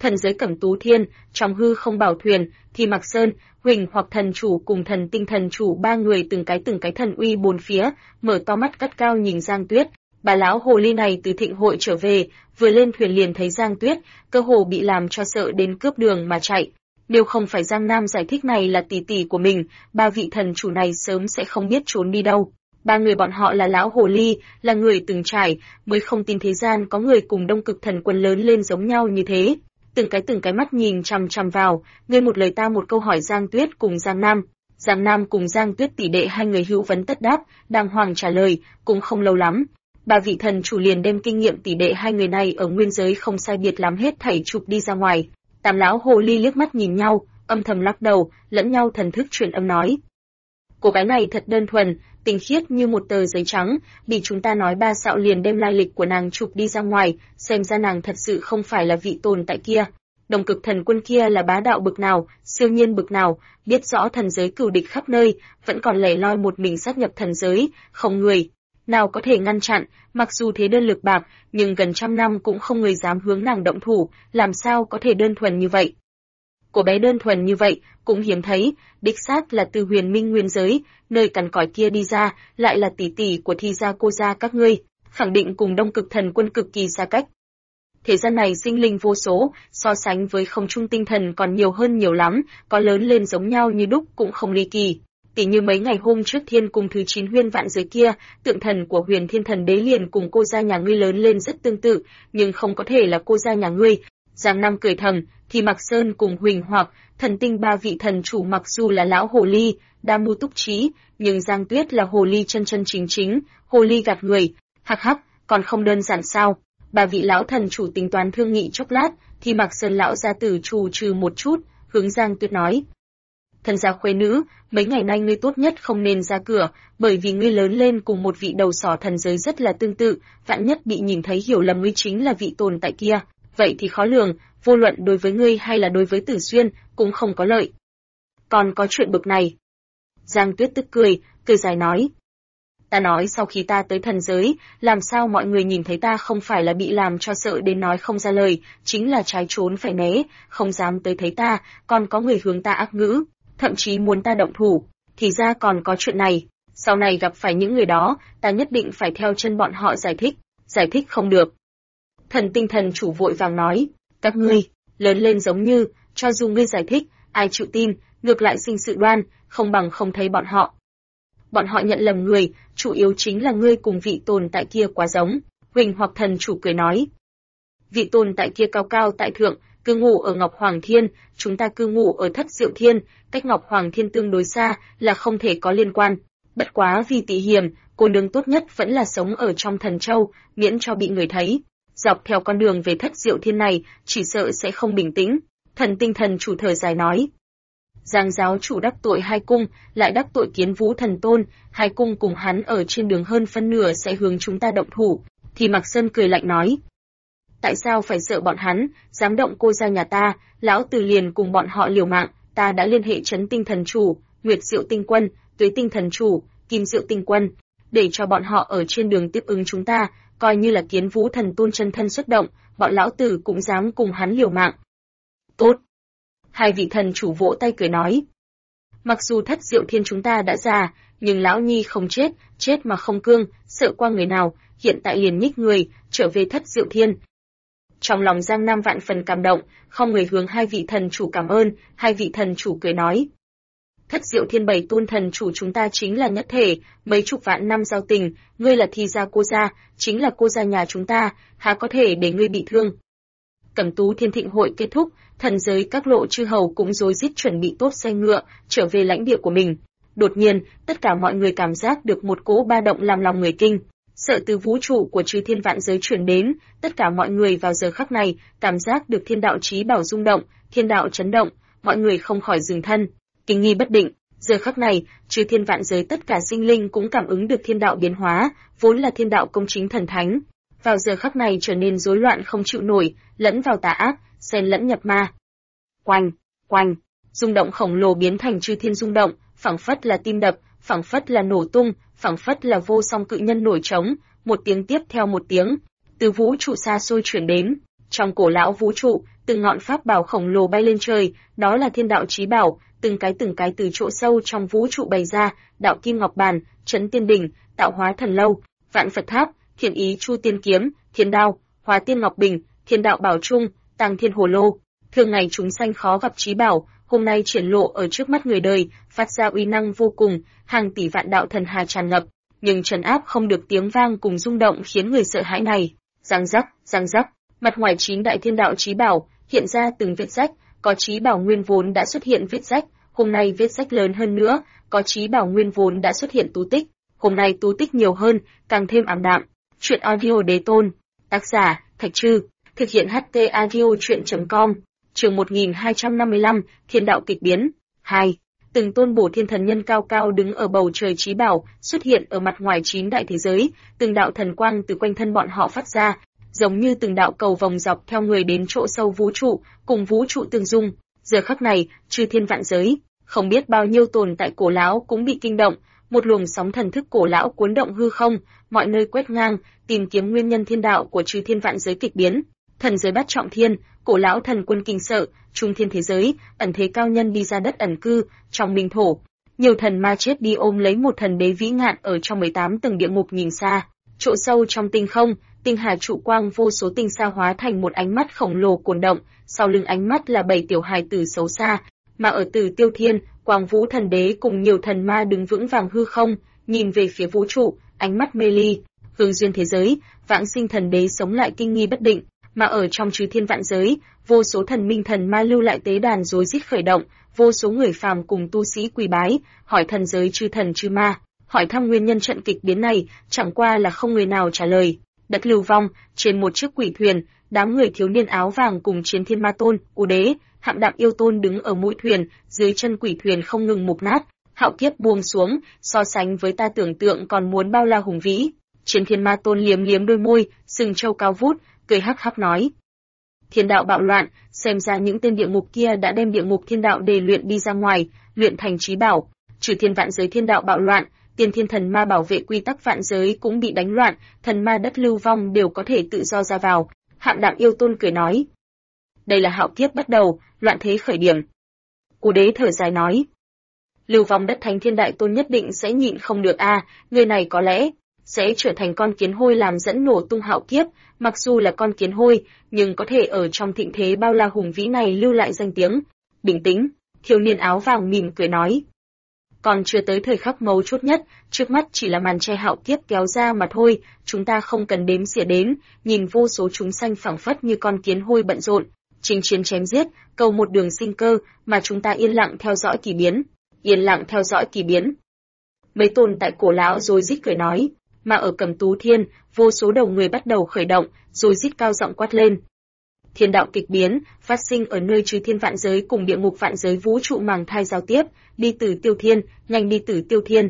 Thần giới Cẩm Tú Thiên, trong hư không bảo thuyền, thì Mạc Sơn, Huỳnh hoặc thần chủ cùng thần tinh thần chủ ba người từng cái thần uy bốn phía, mở to mắt cắt cao nhìn Giang Tuyết. Bà lão hồ ly này từ thịnh hội trở về, vừa lên thuyền liền thấy Giang Tuyết, cơ hồ bị làm cho sợ đến cướp đường mà chạy. Nếu không phải Giang Nam giải thích này là tỷ tỷ của mình, ba vị thần chủ này sớm sẽ không biết trốn đi đâu. Ba người bọn họ là lão hồ ly, là người từng trải, mới không tin thế gian có người cùng Đông Cực Thần Quân lớn lên giống nhau như thế. Từng cái mắt nhìn chằm chằm vào, ngươi một lời ta một câu hỏi Giang Tuyết cùng Giang Nam. Giang Nam cùng Giang Tuyết tỷ đệ hai người hữu vấn tất đáp, đàng hoàng trả lời, cũng không lâu lắm. Ba vị thần chủ liền đem kinh nghiệm tỷ đệ hai người này ở nguyên giới không sai biệt lắm hết thảy chụp đi ra ngoài. Tam lão hồ ly liếc mắt nhìn nhau, âm thầm lắc đầu, lẫn nhau thần thức truyền âm nói. Cô gái này thật đơn thuần, tinh khiết như một tờ giấy trắng, bị chúng ta nói ba xạo liền đem lai lịch của nàng chụp đi ra ngoài, xem ra nàng thật sự không phải là vị tồn tại kia. Đông Cực Thần Quân kia là bá đạo bực nào, siêu nhiên bực nào, biết rõ thần giới cửu địch khắp nơi, vẫn còn lẻ loi một mình sát nhập thần giới, không người nào có thể ngăn chặn, mặc dù thế đơn lực bạc, nhưng gần trăm năm cũng không người dám hướng nàng động thủ, làm sao có thể đơn thuần như vậy. Cô bé đơn thuần như vậy, cũng hiếm thấy, đích xác là từ Huyền Minh nguyên giới, nơi cằn cõi kia đi ra, lại là tỷ tỷ của Thi gia cô gia các ngươi, khẳng định cùng Đông Cực Thần Quân cực kỳ xa cách. Thế gian này sinh linh vô số, so sánh với không trung tinh thần còn nhiều hơn nhiều lắm, có lớn lên giống nhau như đúc cũng không ly kỳ. Tỷ như mấy ngày hôm trước Thiên cùng thứ 9 huyên vạn giới kia, tượng thần của Huyền Thiên Thần Đế liền cùng cô gia nhà ngươi lớn lên rất tương tự, nhưng không có thể là cô gia nhà ngươi. Giang Nam cười thầm, thì Mạc Sơn cùng Huỳnh hoặc thần tinh ba vị thần chủ mặc dù là lão hồ ly, đa mưu túc trí, nhưng Giang Tuyết là hồ ly chân chân chính chính, hồ ly gạt người, hắc hắc, còn không đơn giản sao? Ba vị lão thần chủ tính toán thương nghị chốc lát, thì Mạc Sơn lão gia tử trù trừ một chút, hướng Giang Tuyết nói: Thần gia khuê nữ, mấy ngày nay ngươi tốt nhất không nên ra cửa, bởi vì ngươi lớn lên cùng một vị đầu sỏ thần giới rất là tương tự, vạn nhất bị nhìn thấy hiểu lầm ngươi chính là vị tồn tại kia, vậy thì khó lường, vô luận đối với ngươi hay là đối với Tử Xuyên, cũng không có lợi. Còn có chuyện bực này. Giang Tuyết tức cười dài nói. Ta nói sau khi ta tới thần giới, làm sao mọi người nhìn thấy ta không phải là bị làm cho sợ đến nói không ra lời, chính là trái trốn phải né, không dám tới thấy ta, còn có người hướng ta ác ngữ, thậm chí muốn ta động thủ, thì ra còn có chuyện này. Sau này gặp phải những người đó, ta nhất định phải theo chân bọn họ giải thích không được. Thần tinh thần chủ vội vàng nói, các ngươi, lớn lên giống như, cho dù ngươi giải thích, ai chịu tin, ngược lại sinh sự đoan, không bằng không thấy bọn họ. Bọn họ nhận lầm người, chủ yếu chính là ngươi cùng vị tồn tại kia quá giống. Huỳnh hoặc thần chủ cười nói. Vị tồn tại kia cao cao tại thượng, cư ngụ ở Ngọc Hoàng Thiên, chúng ta cư ngụ ở Thất Diệu Thiên, cách Ngọc Hoàng Thiên tương đối xa, là không thể có liên quan. Bất quá vì tị hiểm, cô nương tốt nhất vẫn là sống ở trong Thần Châu, miễn cho bị người thấy. Dọc theo con đường về Thất Diệu Thiên này, chỉ sợ sẽ không bình tĩnh. Thần tinh thần chủ thở dài nói. Giang giáo chủ đắc tội hai cung, lại đắc tội Kiến Vũ thần tôn, hai cung cùng hắn ở trên đường hơn phân nửa sẽ hướng chúng ta động thủ. Thì Mạc Sơn cười lạnh nói. Tại sao phải sợ bọn hắn, dám động cô gia nhà ta, lão tử liền cùng bọn họ liều mạng, ta đã liên hệ Trấn Tinh thần chủ, Nguyệt Diệu tinh quân, Tuế Tinh thần chủ, Kim Diệu tinh quân, để cho bọn họ ở trên đường tiếp ứng chúng ta, coi như là Kiến Vũ thần tôn chân thân xuất động, bọn lão tử cũng dám cùng hắn liều mạng. Tốt. Hai vị thần chủ vỗ tay cười nói. Mặc dù Thất Diệu Thiên chúng ta đã già, nhưng lão nhi không chết, chết mà không cương, sợ qua người nào, hiện tại liền nhích người, trở về Thất Diệu Thiên. Trong lòng Giang Nam vạn phần cảm động, không người hướng hai vị thần chủ cảm ơn, hai vị thần chủ cười nói. Thất Diệu Thiên bảy tôn thần chủ chúng ta chính là nhất thể, mấy chục vạn năm giao tình, ngươi là Thi gia cô gia, chính là cô gia nhà chúng ta, há có thể để ngươi bị thương. Cẩm Tú Thiên thịnh hội kết thúc, thần giới các lộ chư hầu cũng rối rít chuẩn bị tốt xe ngựa, trở về lãnh địa của mình. Đột nhiên, tất cả mọi người cảm giác được một cỗ ba động làm lòng người kinh. Sợ từ vũ trụ của chư thiên vạn giới truyền đến, tất cả mọi người vào giờ khắc này cảm giác được thiên đạo chí bảo rung động, thiên đạo chấn động, mọi người không khỏi dừng thân, kinh nghi bất định. Giờ khắc này, chư thiên vạn giới tất cả sinh linh cũng cảm ứng được thiên đạo biến hóa, vốn là thiên đạo công chính thần thánh, vào giờ khắc này trở nên rối loạn không chịu nổi, lẫn vào tà ác, xen lẫn nhập ma. Oanh, oanh, rung động khổng lồ biến thành chư thiên rung động, phảng phất là tim đập, phảng phất là nổ tung, phảng phất là vô song cự nhân nổi trống, một tiếng tiếp theo một tiếng, từ vũ trụ xa xôi truyền đến, Trong cổ lão vũ trụ, từng ngọn pháp bảo khổng lồ bay lên trời, đó là thiên đạo chí bảo, từng cái từ chỗ sâu trong vũ trụ bày ra, đạo kim ngọc bàn, trấn tiên đỉnh, tạo hóa thần lâu, vạn Phật tháp, thiên ý chu tiên kiếm, thiên đao, hóa tiên ngọc bình, thiên đạo bảo trung, tăng thiên hồ lô. Thường ngày chúng sanh khó gặp chí bảo, hôm nay triển lộ ở trước mắt người đời, phát ra uy năng vô cùng, hàng tỷ vạn đạo thần hà tràn ngập, nhưng trấn áp không được tiếng vang cùng rung động khiến người sợ hãi này. Răng rắc, mặt ngoài 9 đại thiên đạo chí bảo hiện ra từng vết rách, có chí bảo nguyên vốn đã xuất hiện vết rách, hôm nay vết rách lớn hơn nữa, có chí bảo nguyên vốn đã xuất hiện tú tích, hôm nay tú tích nhiều hơn, càng thêm ảm đạm. Truyện audio đế tôn, tác giả Thạch Trư, thực hiện HT audio truyện.com. Chương 1255, Thiên đạo kịch biến. 2. Từng tôn bổ thiên thần nhân cao cao đứng ở bầu trời chí bảo, xuất hiện ở mặt ngoài 9 đại thế giới, từng đạo thần quang từ quanh thân bọn họ phát ra, giống như từng đạo cầu vòng dọc theo người đến chỗ sâu vũ trụ, cùng vũ trụ tương dung. Giờ khắc này, chư thiên vạn giới, không biết bao nhiêu tồn tại cổ lão cũng bị kinh động, một luồng sóng thần thức cổ lão cuốn động hư không, mọi nơi quét ngang, tìm kiếm nguyên nhân thiên đạo của chư thiên vạn giới kịch biến. Thần giới bát trọng thiên, cổ lão thần quân kinh sợ, trung thiên thế giới, ẩn thế cao nhân đi ra đất ẩn cư, trong minh thổ. Nhiều thần ma chết đi ôm lấy một thần đế vĩ ngạn ở trong 18 tầng địa ngục nhìn xa. Chỗ sâu trong tinh không, tinh hà trụ quang vô số tinh sa hóa thành một ánh mắt khổng lồ cuồn động, sau lưng ánh mắt là 7 tiểu hài tử xấu xa, mà ở Tử Tiêu Thiên, Quang Vũ thần đế cùng nhiều thần ma đứng vững vàng hư không, nhìn về phía vũ trụ, ánh mắt mê ly. Hương duyên thế giới, Vãng Sinh thần đế sống lại kinh nghi bất định, mà ở trong chư thiên vạn giới, vô số thần minh thần ma lưu lại tế đàn rối rít khởi động, vô số người phàm cùng tu sĩ quỳ bái, hỏi thần giới chư thần chư ma, hỏi thăm nguyên nhân trận kịch biến này, chẳng qua là không người nào trả lời. Đất lưu vong, trên một chiếc quỷ thuyền, đám người thiếu niên áo vàng cùng chiến thiên ma tôn, U đế, Hạm Đạm yêu tôn đứng ở mũi thuyền, dưới chân quỷ thuyền không ngừng mục nát, hạo kiếp buông xuống, so sánh với ta tưởng tượng còn muốn bao la hùng vĩ. Chiến thiên ma tôn liếm liếm đôi môi, sừng trâu cao vút, cười hắc hắc nói: Thiên đạo bạo loạn, xem ra những tên địa ngục kia đã đem địa ngục thiên đạo đề luyện đi ra ngoài, luyện thành chí bảo. Trừ thiên vạn giới thiên đạo bạo loạn, tiên thiên thần ma bảo vệ quy tắc vạn giới cũng bị đánh loạn, thần ma đất lưu vong đều có thể tự do ra vào. Hạm Đạm yêu tôn cười nói: Đây là hạo kiếp bắt đầu, loạn thế khởi điểm. U đế thở dài nói: Lưu vong đất thánh thiên đại tôn nhất định sẽ nhịn không được người này có lẽ sẽ trở thành con kiến hôi làm dẫn nổ tung hạo kiếp, mặc dù là con kiến hôi, nhưng có thể ở trong thịnh thế bao la hùng vĩ này lưu lại danh tiếng. Bình tĩnh, thiếu niên áo vàng mỉm cười nói: Còn chưa tới thời khắc mấu chốt nhất, trước mắt chỉ là màn che hạo kiếp kéo ra mà thôi, chúng ta không cần đếm xỉa đến, nhìn vô số chúng sanh phảng phất như con kiến hôi bận rộn, chinh chiến chém giết, cầu một đường sinh cơ, mà chúng ta yên lặng theo dõi kỳ biến. Yên lặng theo dõi kỳ biến. Mấy tồn tại cổ lão rồi rít cười nói, mà ở Cẩm Tú Thiên, vô số đầu người bắt đầu khởi động, rồi rít cao giọng quát lên. Thiên đạo kịch biến, phát sinh ở nơi chư thiên vạn giới cùng địa ngục vạn giới vũ trụ màng thai giao tiếp, đi Tử Tiêu Thiên, nhanh đi Tử Tiêu Thiên.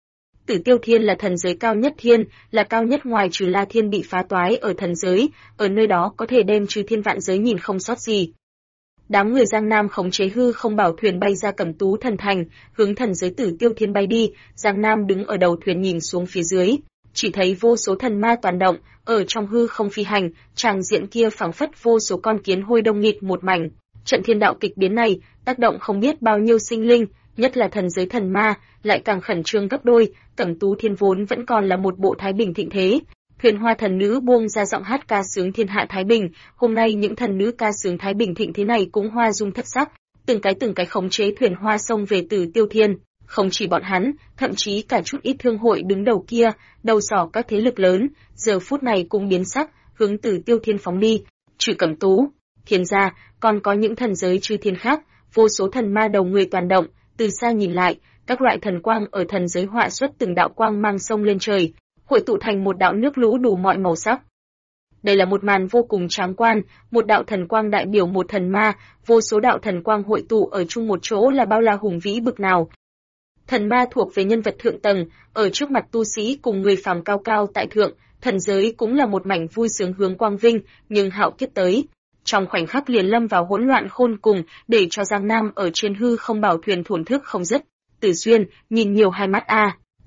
Tử Tiêu Thiên là thần giới cao nhất thiên, là cao nhất ngoài trừ La Thiên bị phá toái ở thần giới, ở nơi đó có thể đem chư thiên vạn giới nhìn không sót gì. Đám người Giang Nam khống chế hư không bảo thuyền bay ra Cẩm Tú thần thành, hướng thần giới Tử Tiêu Thiên bay đi, Giang Nam đứng ở đầu thuyền nhìn xuống phía dưới, chỉ thấy vô số thần ma toàn động, ở trong hư không phi hành, tràng diện kia phảng phất vô số con kiến hôi đông nghịt một mảnh. Trận thiên đạo kịch biến này, tác động không biết bao nhiêu sinh linh, nhất là thần giới thần ma, lại càng khẩn trương gấp đôi. Cẩm Tú Thiên vốn vẫn còn là một bộ thái bình thịnh thế. Huyền Hoa thần nữ buông ra giọng hát ca sướng thiên hạ thái bình, hôm nay những thần nữ ca sướng thái bình thịnh thế này cũng hoa dung thất sắc, từng cái khống chế thuyền hoa sông về Tử Tiêu Thiên. Không chỉ bọn hắn, thậm chí cả chút ít thương hội đứng đầu kia, đầu sỏ các thế lực lớn, giờ phút này cũng biến sắc, hướng Tử Tiêu Thiên phóng đi. Trừ Cẩm Tú Thiên ra, còn có những thần giới chư thiên khác, vô số thần ma đầu người toàn động, từ xa nhìn lại, các loại thần quang ở thần giới họa xuất từng đạo quang mang sông lên trời, hội tụ thành một đạo nước lũ đủ mọi màu sắc. Đây là một màn vô cùng tráng quan, một đạo thần quang đại biểu một thần ma, vô số đạo thần quang hội tụ ở chung một chỗ là bao la hùng vĩ bực nào. Thần ma thuộc về nhân vật thượng tầng, ở trước mặt tu sĩ cùng người phàm cao cao tại thượng, thần giới cũng là một mảnh vui sướng hướng quang vinh, nhưng hạo kiếp tới, trong khoảnh khắc liền lâm vào hỗn loạn khôn cùng, để cho Giang Nam ở trên hư không bảo thuyền thổn thức không dứt. Tử Xuyên, nhìn nhiều hai mắt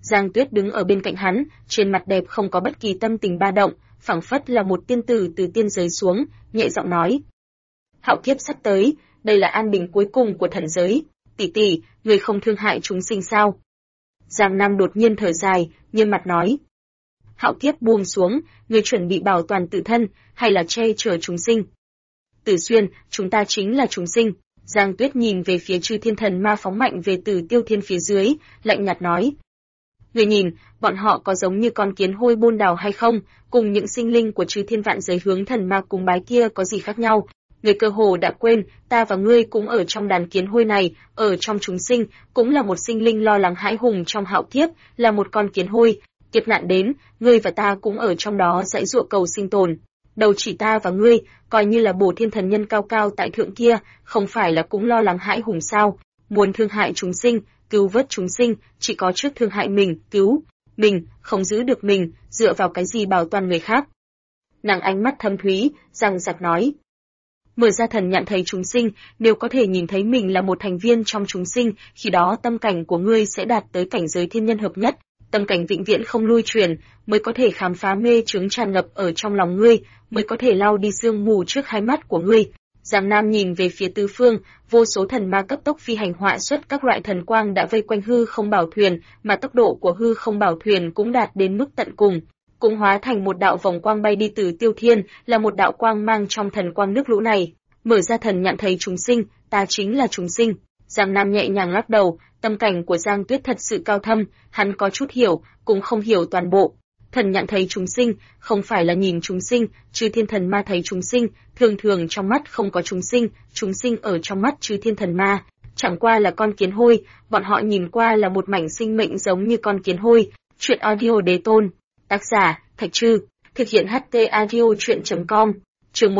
Giang Tuyết đứng ở bên cạnh hắn, trên mặt đẹp không có bất kỳ tâm tình ba động, phảng phất là một tiên tử từ tiên giới xuống, nhẹ giọng nói: "Hạo kiếp sắp tới, đây là an bình cuối cùng của thần giới, tỷ tỷ, người không thương hại chúng sinh sao?" Giang Nam đột nhiên thở dài, nghiêm mặt nói: "Hạo kiếp buông xuống, người chuẩn bị bảo toàn tự thân, hay là che chở chúng sinh?" "Tử Xuyên, chúng ta chính là chúng sinh." Giang Tuyết nhìn về phía Chư Thiên Thần Ma phóng mạnh về Tử Tiêu Thiên phía dưới, lạnh nhạt nói: "Người nhìn, bọn họ có giống như con kiến hôi bôn đào hay không, cùng những sinh linh của Chư Thiên vạn giới hướng thần ma cúng bái kia có gì khác nhau? Người cơ hồ đã quên, ta và ngươi cũng ở trong đàn kiến hôi này, ở trong chúng sinh, cũng là một sinh linh lo lắng hãi hùng trong hạo kiếp, là một con kiến hôi. Kiếp nạn đến, ngươi và ta cũng ở trong đó dãy dụa cầu sinh tồn. Đầu chỉ ta và ngươi, coi như là Bổ Thiên thần nhân cao cao tại thượng kia, không phải là cũng lo lắng hãi hùng sao? Muốn thương hại chúng sinh, cứu vớt chúng sinh, chỉ có trước thương hại mình, cứu mình, không giữ được mình, dựa vào cái gì bảo toàn người khác?" Nàng ánh mắt thâm thúy, răng rạc nói: "Mở ra thần nhãn thấy chúng sinh, nếu có thể nhìn thấy mình là một thành viên trong chúng sinh, khi đó tâm cảnh của ngươi sẽ đạt tới cảnh giới thiên nhân hợp nhất, tâm cảnh vĩnh viễn không lui chuyển, mới có thể khám phá mê chướng tràn ngập ở trong lòng ngươi, mới có thể lau đi sương mù trước hai mắt của ngươi." Giang Nam nhìn về phía tứ phương, vô số thần ma cấp tốc phi hành họa xuất các loại thần quang đã vây quanh hư không bảo thuyền, mà tốc độ của hư không bảo thuyền cũng đạt đến mức tận cùng, cũng hóa thành một đạo vòng quang bay đi từ Tiêu Thiên, là một đạo quang mang trong thần quang nước lũ này. Mở ra thần nhãn thấy chúng sinh, ta chính là chúng sinh. Giang Nam nhẹ nhàng lắc đầu, tâm cảnh của Giang Tuyết thật sự cao thâm, hắn có chút hiểu, cũng không hiểu toàn bộ. Thần nhãn thấy chúng sinh, không phải là nhìn chúng sinh, Chư Thiên thần ma thấy chúng sinh, thường thường trong mắt không có chúng sinh ở trong mắt Chư Thiên thần ma, chẳng qua là con kiến hôi, bọn họ nhìn qua là một mảnh sinh mệnh giống như con kiến hôi. Truyện audio đế tôn. Tác giả, Thạch Trư. Thực hiện HT audio truyện.com. Chương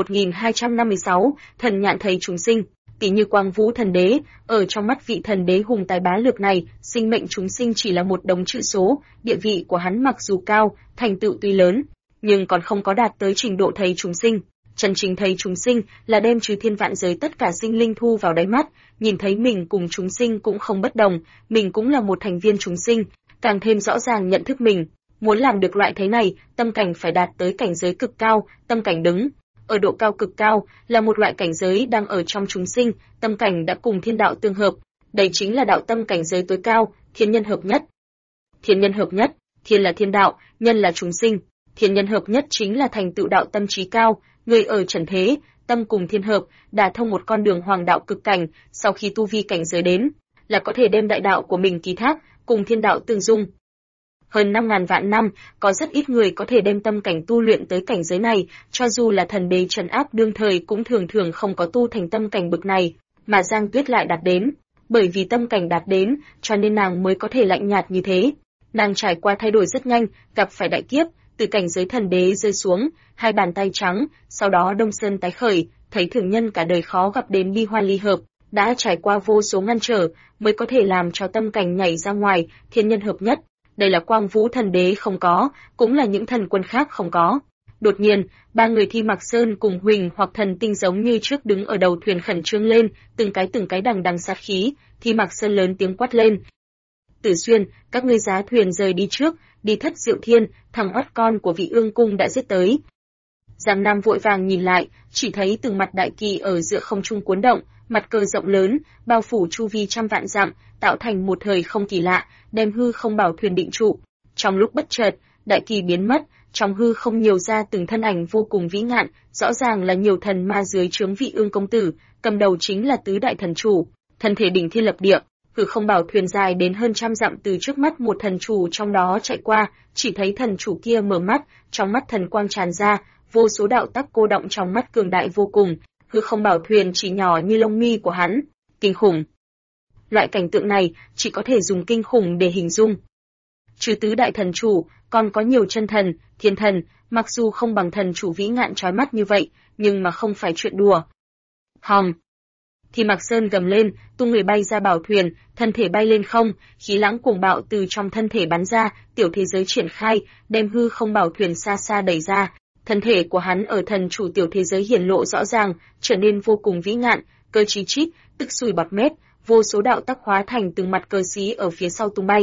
1256, thần nhãn thấy chúng sinh. Tỷ như Quang Vũ thần đế, ở trong mắt vị thần đế hùng tài bá lược này, sinh mệnh chúng sinh chỉ là một đống chữ số, địa vị của hắn mặc dù cao, thành tựu tuy lớn, nhưng còn không có đạt tới trình độ thấy chúng sinh. Chân chính thấy chúng sinh là đem Chư Thiên vạn giới tất cả sinh linh thu vào đáy mắt, nhìn thấy mình cùng chúng sinh cũng không bất đồng, mình cũng là một thành viên chúng sinh, càng thêm rõ ràng nhận thức mình. Muốn làm được loại thế này, tâm cảnh phải đạt tới cảnh giới cực cao, tâm cảnh đứng ở độ cao cực cao, là một loại cảnh giới đang ở trong chúng sinh, tâm cảnh đã cùng thiên đạo tương hợp, đây chính là đạo tâm cảnh giới tối cao, thiên nhân hợp nhất. Thiên nhân hợp nhất, thiên là thiên đạo, nhân là chúng sinh, thiên nhân hợp nhất chính là thành tựu đạo tâm trí cao, người ở trần thế, tâm cùng thiên hợp, đả thông một con đường hoàng đạo cực cảnh, sau khi tu vi cảnh giới đến, là có thể đem đại đạo của mình ký thác, cùng thiên đạo tương dung. Hơn 5.000 vạn năm, có rất ít người có thể đem tâm cảnh tu luyện tới cảnh giới này, cho dù là thần đế trấn áp đương thời cũng thường thường không có tu thành tâm cảnh bực này, mà Giang Tuyết lại đạt đến. Bởi vì tâm cảnh đạt đến, cho nên nàng mới có thể lạnh nhạt như thế. Nàng trải qua thay đổi rất nhanh, gặp phải đại kiếp, từ cảnh giới thần đế rơi xuống, hai bàn tay trắng, sau đó Đông Sơn tái khởi, thấy thường nhân cả đời khó gặp đến bi hoan ly hợp, đã trải qua vô số ngăn trở, mới có thể làm cho tâm cảnh nhảy ra ngoài, thiên nhân hợp nhất. Đây là Quang Vũ thần đế không có, cũng là những thần quân khác không có. Đột nhiên, ba người Thi Mạc Sơn cùng Huỳnh hoặc thần tinh giống như trước đứng ở đầu thuyền khẩn trương lên, từng cái đằng đằng sát khí. Thi Mạc Sơn lớn tiếng quát lên: "Tử Xuyên, các ngươi giá thuyền rời đi trước, đi Thất Diệu Thiên, thằng oắt con của vị ương cung đã giết tới." Giang Nam vội vàng nhìn lại, chỉ thấy từng mặt đại kỳ ở giữa không trung cuốn động, mặt cờ rộng lớn, bao phủ chu vi trăm vạn dặm, tạo thành một thời không kỳ lạ, đem hư không bảo thuyền định trụ. Trong lúc bất chợt, đại kỳ biến mất, trong hư không nhiều ra từng thân ảnh vô cùng vĩ ngạn, rõ ràng là nhiều thần ma dưới trướng vị ương công tử, cầm đầu chính là tứ đại thần chủ, thân thể đỉnh thiên lập địa. Hư không bảo thuyền dài đến hơn trăm dặm từ trước mắt một thần chủ trong đó chạy qua, chỉ thấy thần chủ kia mở mắt, trong mắt thần quang tràn ra, vô số đạo tắc cô động trong mắt cường đại vô cùng. Hư không bảo thuyền chỉ nhỏ như lông mi của hắn, kinh khủng. Loại cảnh tượng này chỉ có thể dùng kinh khủng để hình dung. Trừ tứ đại thần chủ, còn có nhiều chân thần, thiên thần, mặc dù không bằng thần chủ vĩ ngạn chói mắt như vậy, nhưng mà không phải chuyện đùa. Hòm. Thì Mạc Sơn gầm lên, tung người bay ra bảo thuyền, thân thể bay lên không, khí lãng cuồng bạo từ trong thân thể bắn ra, tiểu thế giới triển khai, đem hư không bảo thuyền xa xa đẩy ra. Thân thể của hắn ở thần chủ tiểu thế giới hiển lộ rõ ràng, trở nên vô cùng vĩ ngạn, cơ trí chít, tức sùi bọt mép, vô số đạo tắc hóa thành từng mặt cờ xí ở phía sau tung bay.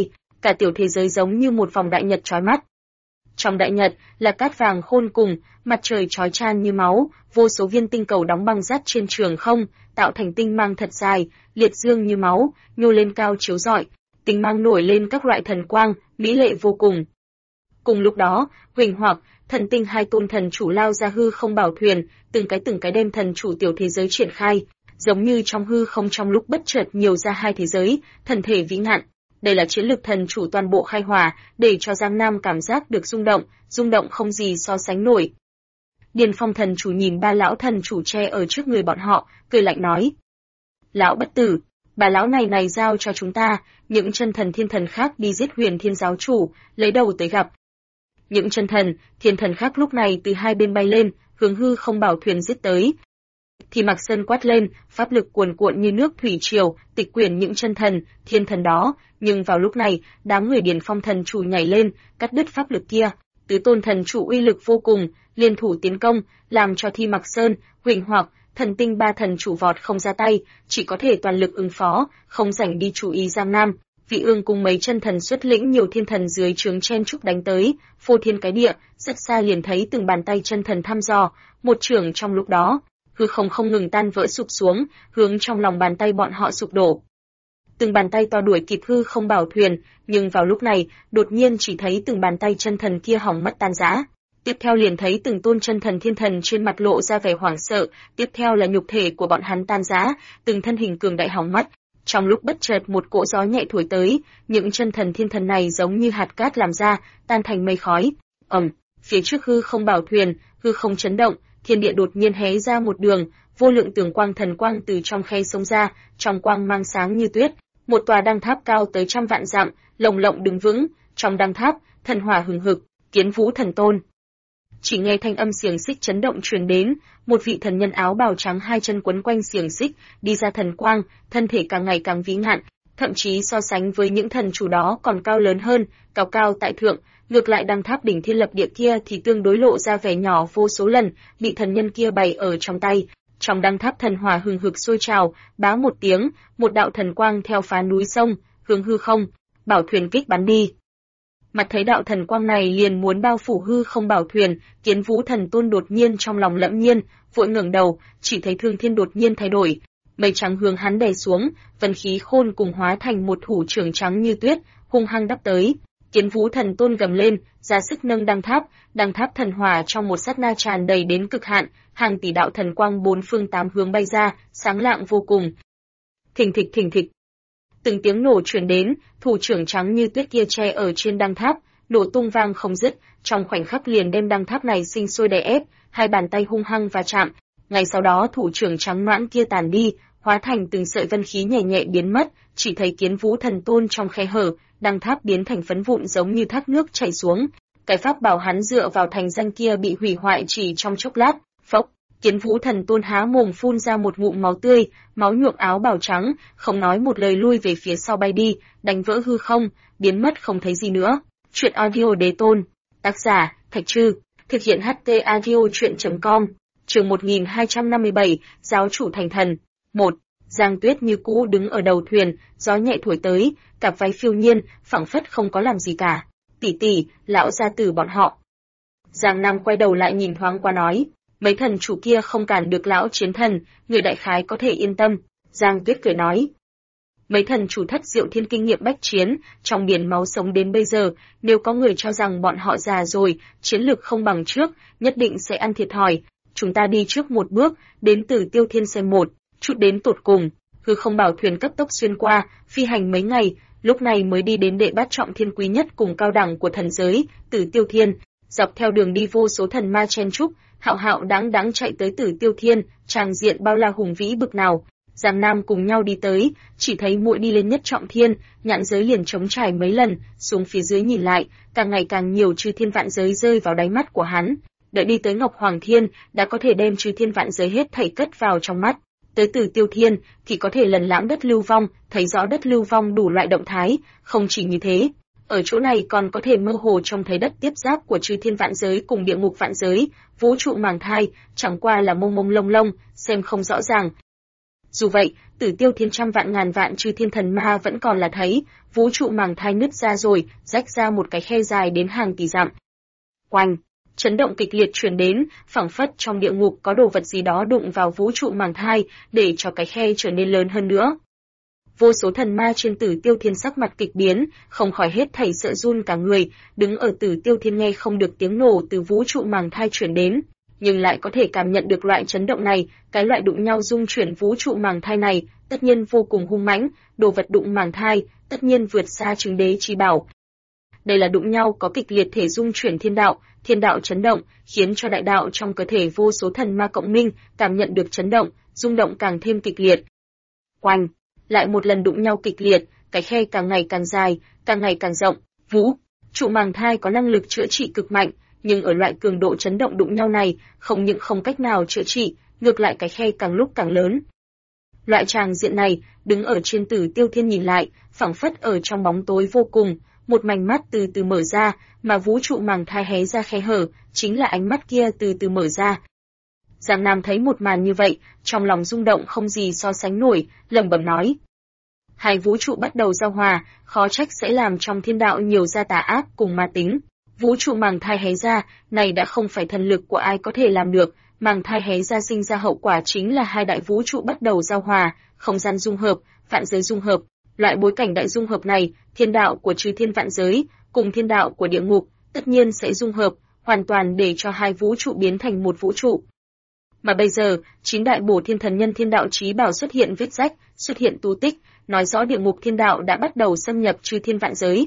cả tiểu thế giới giống như một vòng đại nhật chói mắt. Trong đại nhật là cát vàng khôn cùng, mặt trời chói chang như máu, vô số viên tinh cầu đóng băng rát trên trường không, tạo thành tinh mang thật dài, liệt dương như máu, nhô lên cao chiếu rọi, tinh mang nổi lên các loại thần quang, mỹ lệ vô cùng. Cùng lúc đó, Huỳnh Hoặc, Thần Tinh hai tôn thần chủ lao ra hư không bảo thuyền, từng cái đem thần chủ tiểu thế giới triển khai, giống như trong hư không trong lúc bất chợt nhiều ra hai thế giới, thần thể vĩ ngạn. Đây là chiến lược thần chủ toàn bộ khai hỏa, để cho Giang Nam cảm giác được rung động không gì so sánh nổi. Điền Phong thần chủ nhìn ba lão thần chủ che ở trước người bọn họ, cười lạnh nói: "Lão bất tử, bà lão này giao cho chúng ta, những chân thần thiên thần khác đi giết Huyền Thiên giáo chủ, lấy đầu tới gặp." Những chân thần, thiên thần khác lúc này từ hai bên bay lên, hướng hư không bảo thuyền giết tới. Thì Mạc Sơn quát lên, pháp lực cuồn cuộn như nước thủy triều, tịch quyển những chân thần, thiên thần đó, nhưng vào lúc này, đám người Điền Phong thần chủ nhảy lên, cắt đứt pháp lực kia. Tứ tôn thần chủ uy lực vô cùng, liên thủ tiến công, làm cho Thi Mạc Sơn, Huỳnh Hoặc, Thần Tinh ba thần chủ vọt không ra tay, chỉ có thể toàn lực ứng phó, không rảnh đi chú ý Giang Nam. Vị Ương cùng mấy chân thần xuất lĩnh nhiều thiên thần dưới trướng chen trúc đánh tới, phô thiên cái địa, rất xa liền thấy từng bàn tay chân thần thăm dò, một chưởng trong lúc đó, hư không ngừng tan vỡ sụp xuống, hướng trong lòng bàn tay bọn họ sụp đổ. Từng bàn tay to đuổi kịp hư không bảo thuyền, nhưng vào lúc này, đột nhiên chỉ thấy từng bàn tay chân thần kia hỏng mất tan rã. Tiếp theo liền thấy từng tôn chân thần thiên thần trên mặt lộ ra vẻ hoảng sợ, tiếp theo là nhục thể của bọn hắn tan rã, từng thân hình cường đại hỏng mất. Trong lúc bất chợt một cỗ gió nhẹ thổi tới, những chân thần thiên thần này giống như hạt cát làm ra, tan thành mây khói. Phía trước hư không bảo thuyền, hư không chấn động, thiên địa đột nhiên hé ra một đường, vô lượng tường quang thần quang từ trong khe xông ra, trong quang mang sáng như tuyết, một tòa đăng tháp cao tới 100 vạn dặm, lồng lộng đứng vững, trong đăng tháp, thần hỏa hừng hực, Kiến Vũ thần tôn. Chỉ nghe thanh âm xiềng xích chấn động truyền đến, một vị thần nhân áo bào trắng hai chân quấn quanh xiềng xích, đi ra thần quang, thân thể càng ngày càng vĩ ngạn, thậm chí so sánh với những thần chủ đó còn cao lớn hơn, cao cao tại thượng, ngược lại đăng tháp đỉnh thiên lập địa kia thì tương đối lộ ra vẻ nhỏ vô số lần, bị thần nhân kia bày ở trong tay. Trong đăng tháp thần hỏa hừng hực sôi trào, bá một tiếng, một đạo thần quang theo phá núi sông, hướng hư không, bảo thuyền kích bắn đi. Mặt thấy đạo thần quang này liền muốn bao phủ hư không bảo thuyền, Kiến Vũ thần tôn đột nhiên trong lòng lẫm nhiên, vội ngẩng đầu, chỉ thấy thương thiên đột nhiên thay đổi, mây trắng hướng hắn đè xuống, vân khí khôn cùng hóa thành một thủ trưởng trắng như tuyết, hung hăng đắp tới. Kiến Vũ thần tôn gầm lên, ra sức nâng đăng tháp thần hỏa trong một sát na tràn đầy đến cực hạn, hàng tỷ đạo thần quang bốn phương tám hướng bay ra, sáng lạng vô cùng. Thình thịch. Từng tiếng nổ truyền đến, thủ trưởng trắng như tuyết kia che ở trên đăng tháp, nổ tung vang không dứt, trong khoảnh khắc liền đem đăng tháp này sinh sôi đè ép, hai bàn tay hung hăng va chạm. Ngay sau đó thủ trưởng trắng noãn kia tàn đi, hóa thành từng sợi vân khí nhẹ nhẹ biến mất, chỉ thấy Kiến Vũ thần tôn trong khe hở, đăng tháp biến thành phấn vụn giống như thác nước chảy xuống. Cái pháp bảo hắn dựa vào thành danh kia bị hủy hoại chỉ trong chốc lát, phốc. Kiến Vũ thần tôn há mồm phun ra một ngụm máu tươi, máu nhuộm áo bào trắng, không nói một lời lui về phía sau bay đi, đánh vỡ hư không, biến mất không thấy gì nữa. Chuyện audio Đế Tôn, tác giả Thạch Trư, thực hiện HT audio truyện.com. Chương 1257, giáo chủ thành thần. 1. Giang Tuyết như cũ đứng ở đầu thuyền, gió nhẹ thổi tới, cặp váy phiêu nhiên, phảng phất không có làm gì cả. Tỷ, lão gia tử bọn họ. Giang Nam quay đầu lại nhìn thoáng qua nói, mấy thần chủ kia không cản được lão chiến thần, người đại khái có thể yên tâm. Giang Tuyết cười nói, mấy thần chủ thất diệu thiên kinh nghiệm bách chiến, trong biển máu sống đến bây giờ, nếu có người cho rằng bọn họ già rồi, chiến lược không bằng trước, nhất định sẽ ăn thiệt thòi. Chúng ta đi trước một bước, đến Tử Tiêu Thiên xem một chút đến tột cùng. Hư không bảo thuyền cấp tốc xuyên qua, phi hành mấy ngày, lúc này mới đi đến đệ bát trọng thiên quý nhất cùng cao đẳng của thần giới, Tử Tiêu Thiên. Dọc theo đường đi vô số thần ma chen trúc, hạo đáng chạy tới Tử Tiêu Thiên, tràng diện bao la hùng vĩ bực nào. Giang Nam cùng nhau đi tới, chỉ thấy muội đi lên nhất trọng thiên, nhãn giới liền trống trải mấy lần, xuống phía dưới nhìn lại, càng ngày càng nhiều chư thiên vạn giới rơi vào đáy mắt của hắn. Đợi đi tới Ngọc Hoàng Thiên, đã có thể đem chư thiên vạn giới hết thảy cất vào trong mắt. Tới Tử Tiêu Thiên thì có thể lần lãm đất lưu vong, thấy rõ đất lưu vong đủ loại động thái, không chỉ như thế, ở chỗ này còn có thể mơ hồ trông thấy đất tiếp giáp của chư thiên vạn giới cùng địa ngục vạn giới, vũ trụ màng thai, chẳng qua là mông lông, xem không rõ ràng. Dù vậy, Tử Tiêu Thiên trăm vạn ngàn vạn chư thiên thần ma vẫn còn là thấy, vũ trụ màng thai nứt ra rồi, rách ra một cái khe dài đến hàng tỷ dặm. Oanh! Chấn động kịch liệt truyền đến, phảng phất trong địa ngục có đồ vật gì đó đụng vào vũ trụ màng thai, để cho cái khe trở nên lớn hơn nữa. Vô số thần ma trên Tử Tiêu Thiên sắc mặt kịch biến, không khỏi hết thảy sợ run cả người, đứng ở Tử Tiêu Thiên nghe không được tiếng nổ từ vũ trụ màng thai truyền đến, nhưng lại có thể cảm nhận được loại chấn động này, cái loại đụng nhau dung chuyển vũ trụ màng thai này, tất nhiên vô cùng hung mãnh, đồ vật đụng màng thai, tất nhiên vượt xa chứng đế chi bảo. Đây là đụng nhau có kịch liệt thể dung chuyển thiên đạo chấn động, khiến cho đại đạo trong cơ thể vô số thần ma cộng minh cảm nhận được chấn động, rung động càng thêm kịch liệt. Oanh! Lại một lần đụng nhau kịch liệt, cái khe càng ngày càng dài, càng ngày càng rộng, vũ trụ màng thai có năng lực chữa trị cực mạnh, nhưng ở loại cường độ chấn động đụng nhau này, không những không cách nào chữa trị, ngược lại cái khe càng lúc càng lớn. Loại tràng diện này, đứng ở trên Tử Tiêu Thiên nhìn lại, phảng phất ở trong bóng tối vô cùng, một mảnh mắt từ từ mở ra, mà vũ trụ màng thai hé ra khe hở, chính là ánh mắt kia từ từ mở ra. Giang Nam thấy một màn như vậy, trong lòng rung động không gì so sánh nổi, lẩm bẩm nói: hai vũ trụ bắt đầu giao hòa, khó trách sẽ làm trong thiên đạo nhiều ra tà ác cùng ma tính. Vũ trụ màng thai hé ra, này đã không phải thần lực của ai có thể làm được, màng thai hé ra sinh ra hậu quả chính là hai đại vũ trụ bắt đầu giao hòa, không gian dung hợp, vạn giới dung hợp. Loại bối cảnh đại dung hợp này, thiên đạo của chư thiên vạn giới cùng thiên đạo của địa ngục tất nhiên sẽ dung hợp, hoàn toàn để cho hai vũ trụ biến thành một vũ trụ. Mà bây giờ, chín đại bổ thiên thần nhân thiên đạo chí bảo xuất hiện vết rách, xuất hiện tu tích, nói rõ địa ngục thiên đạo đã bắt đầu xâm nhập chư thiên vạn giới.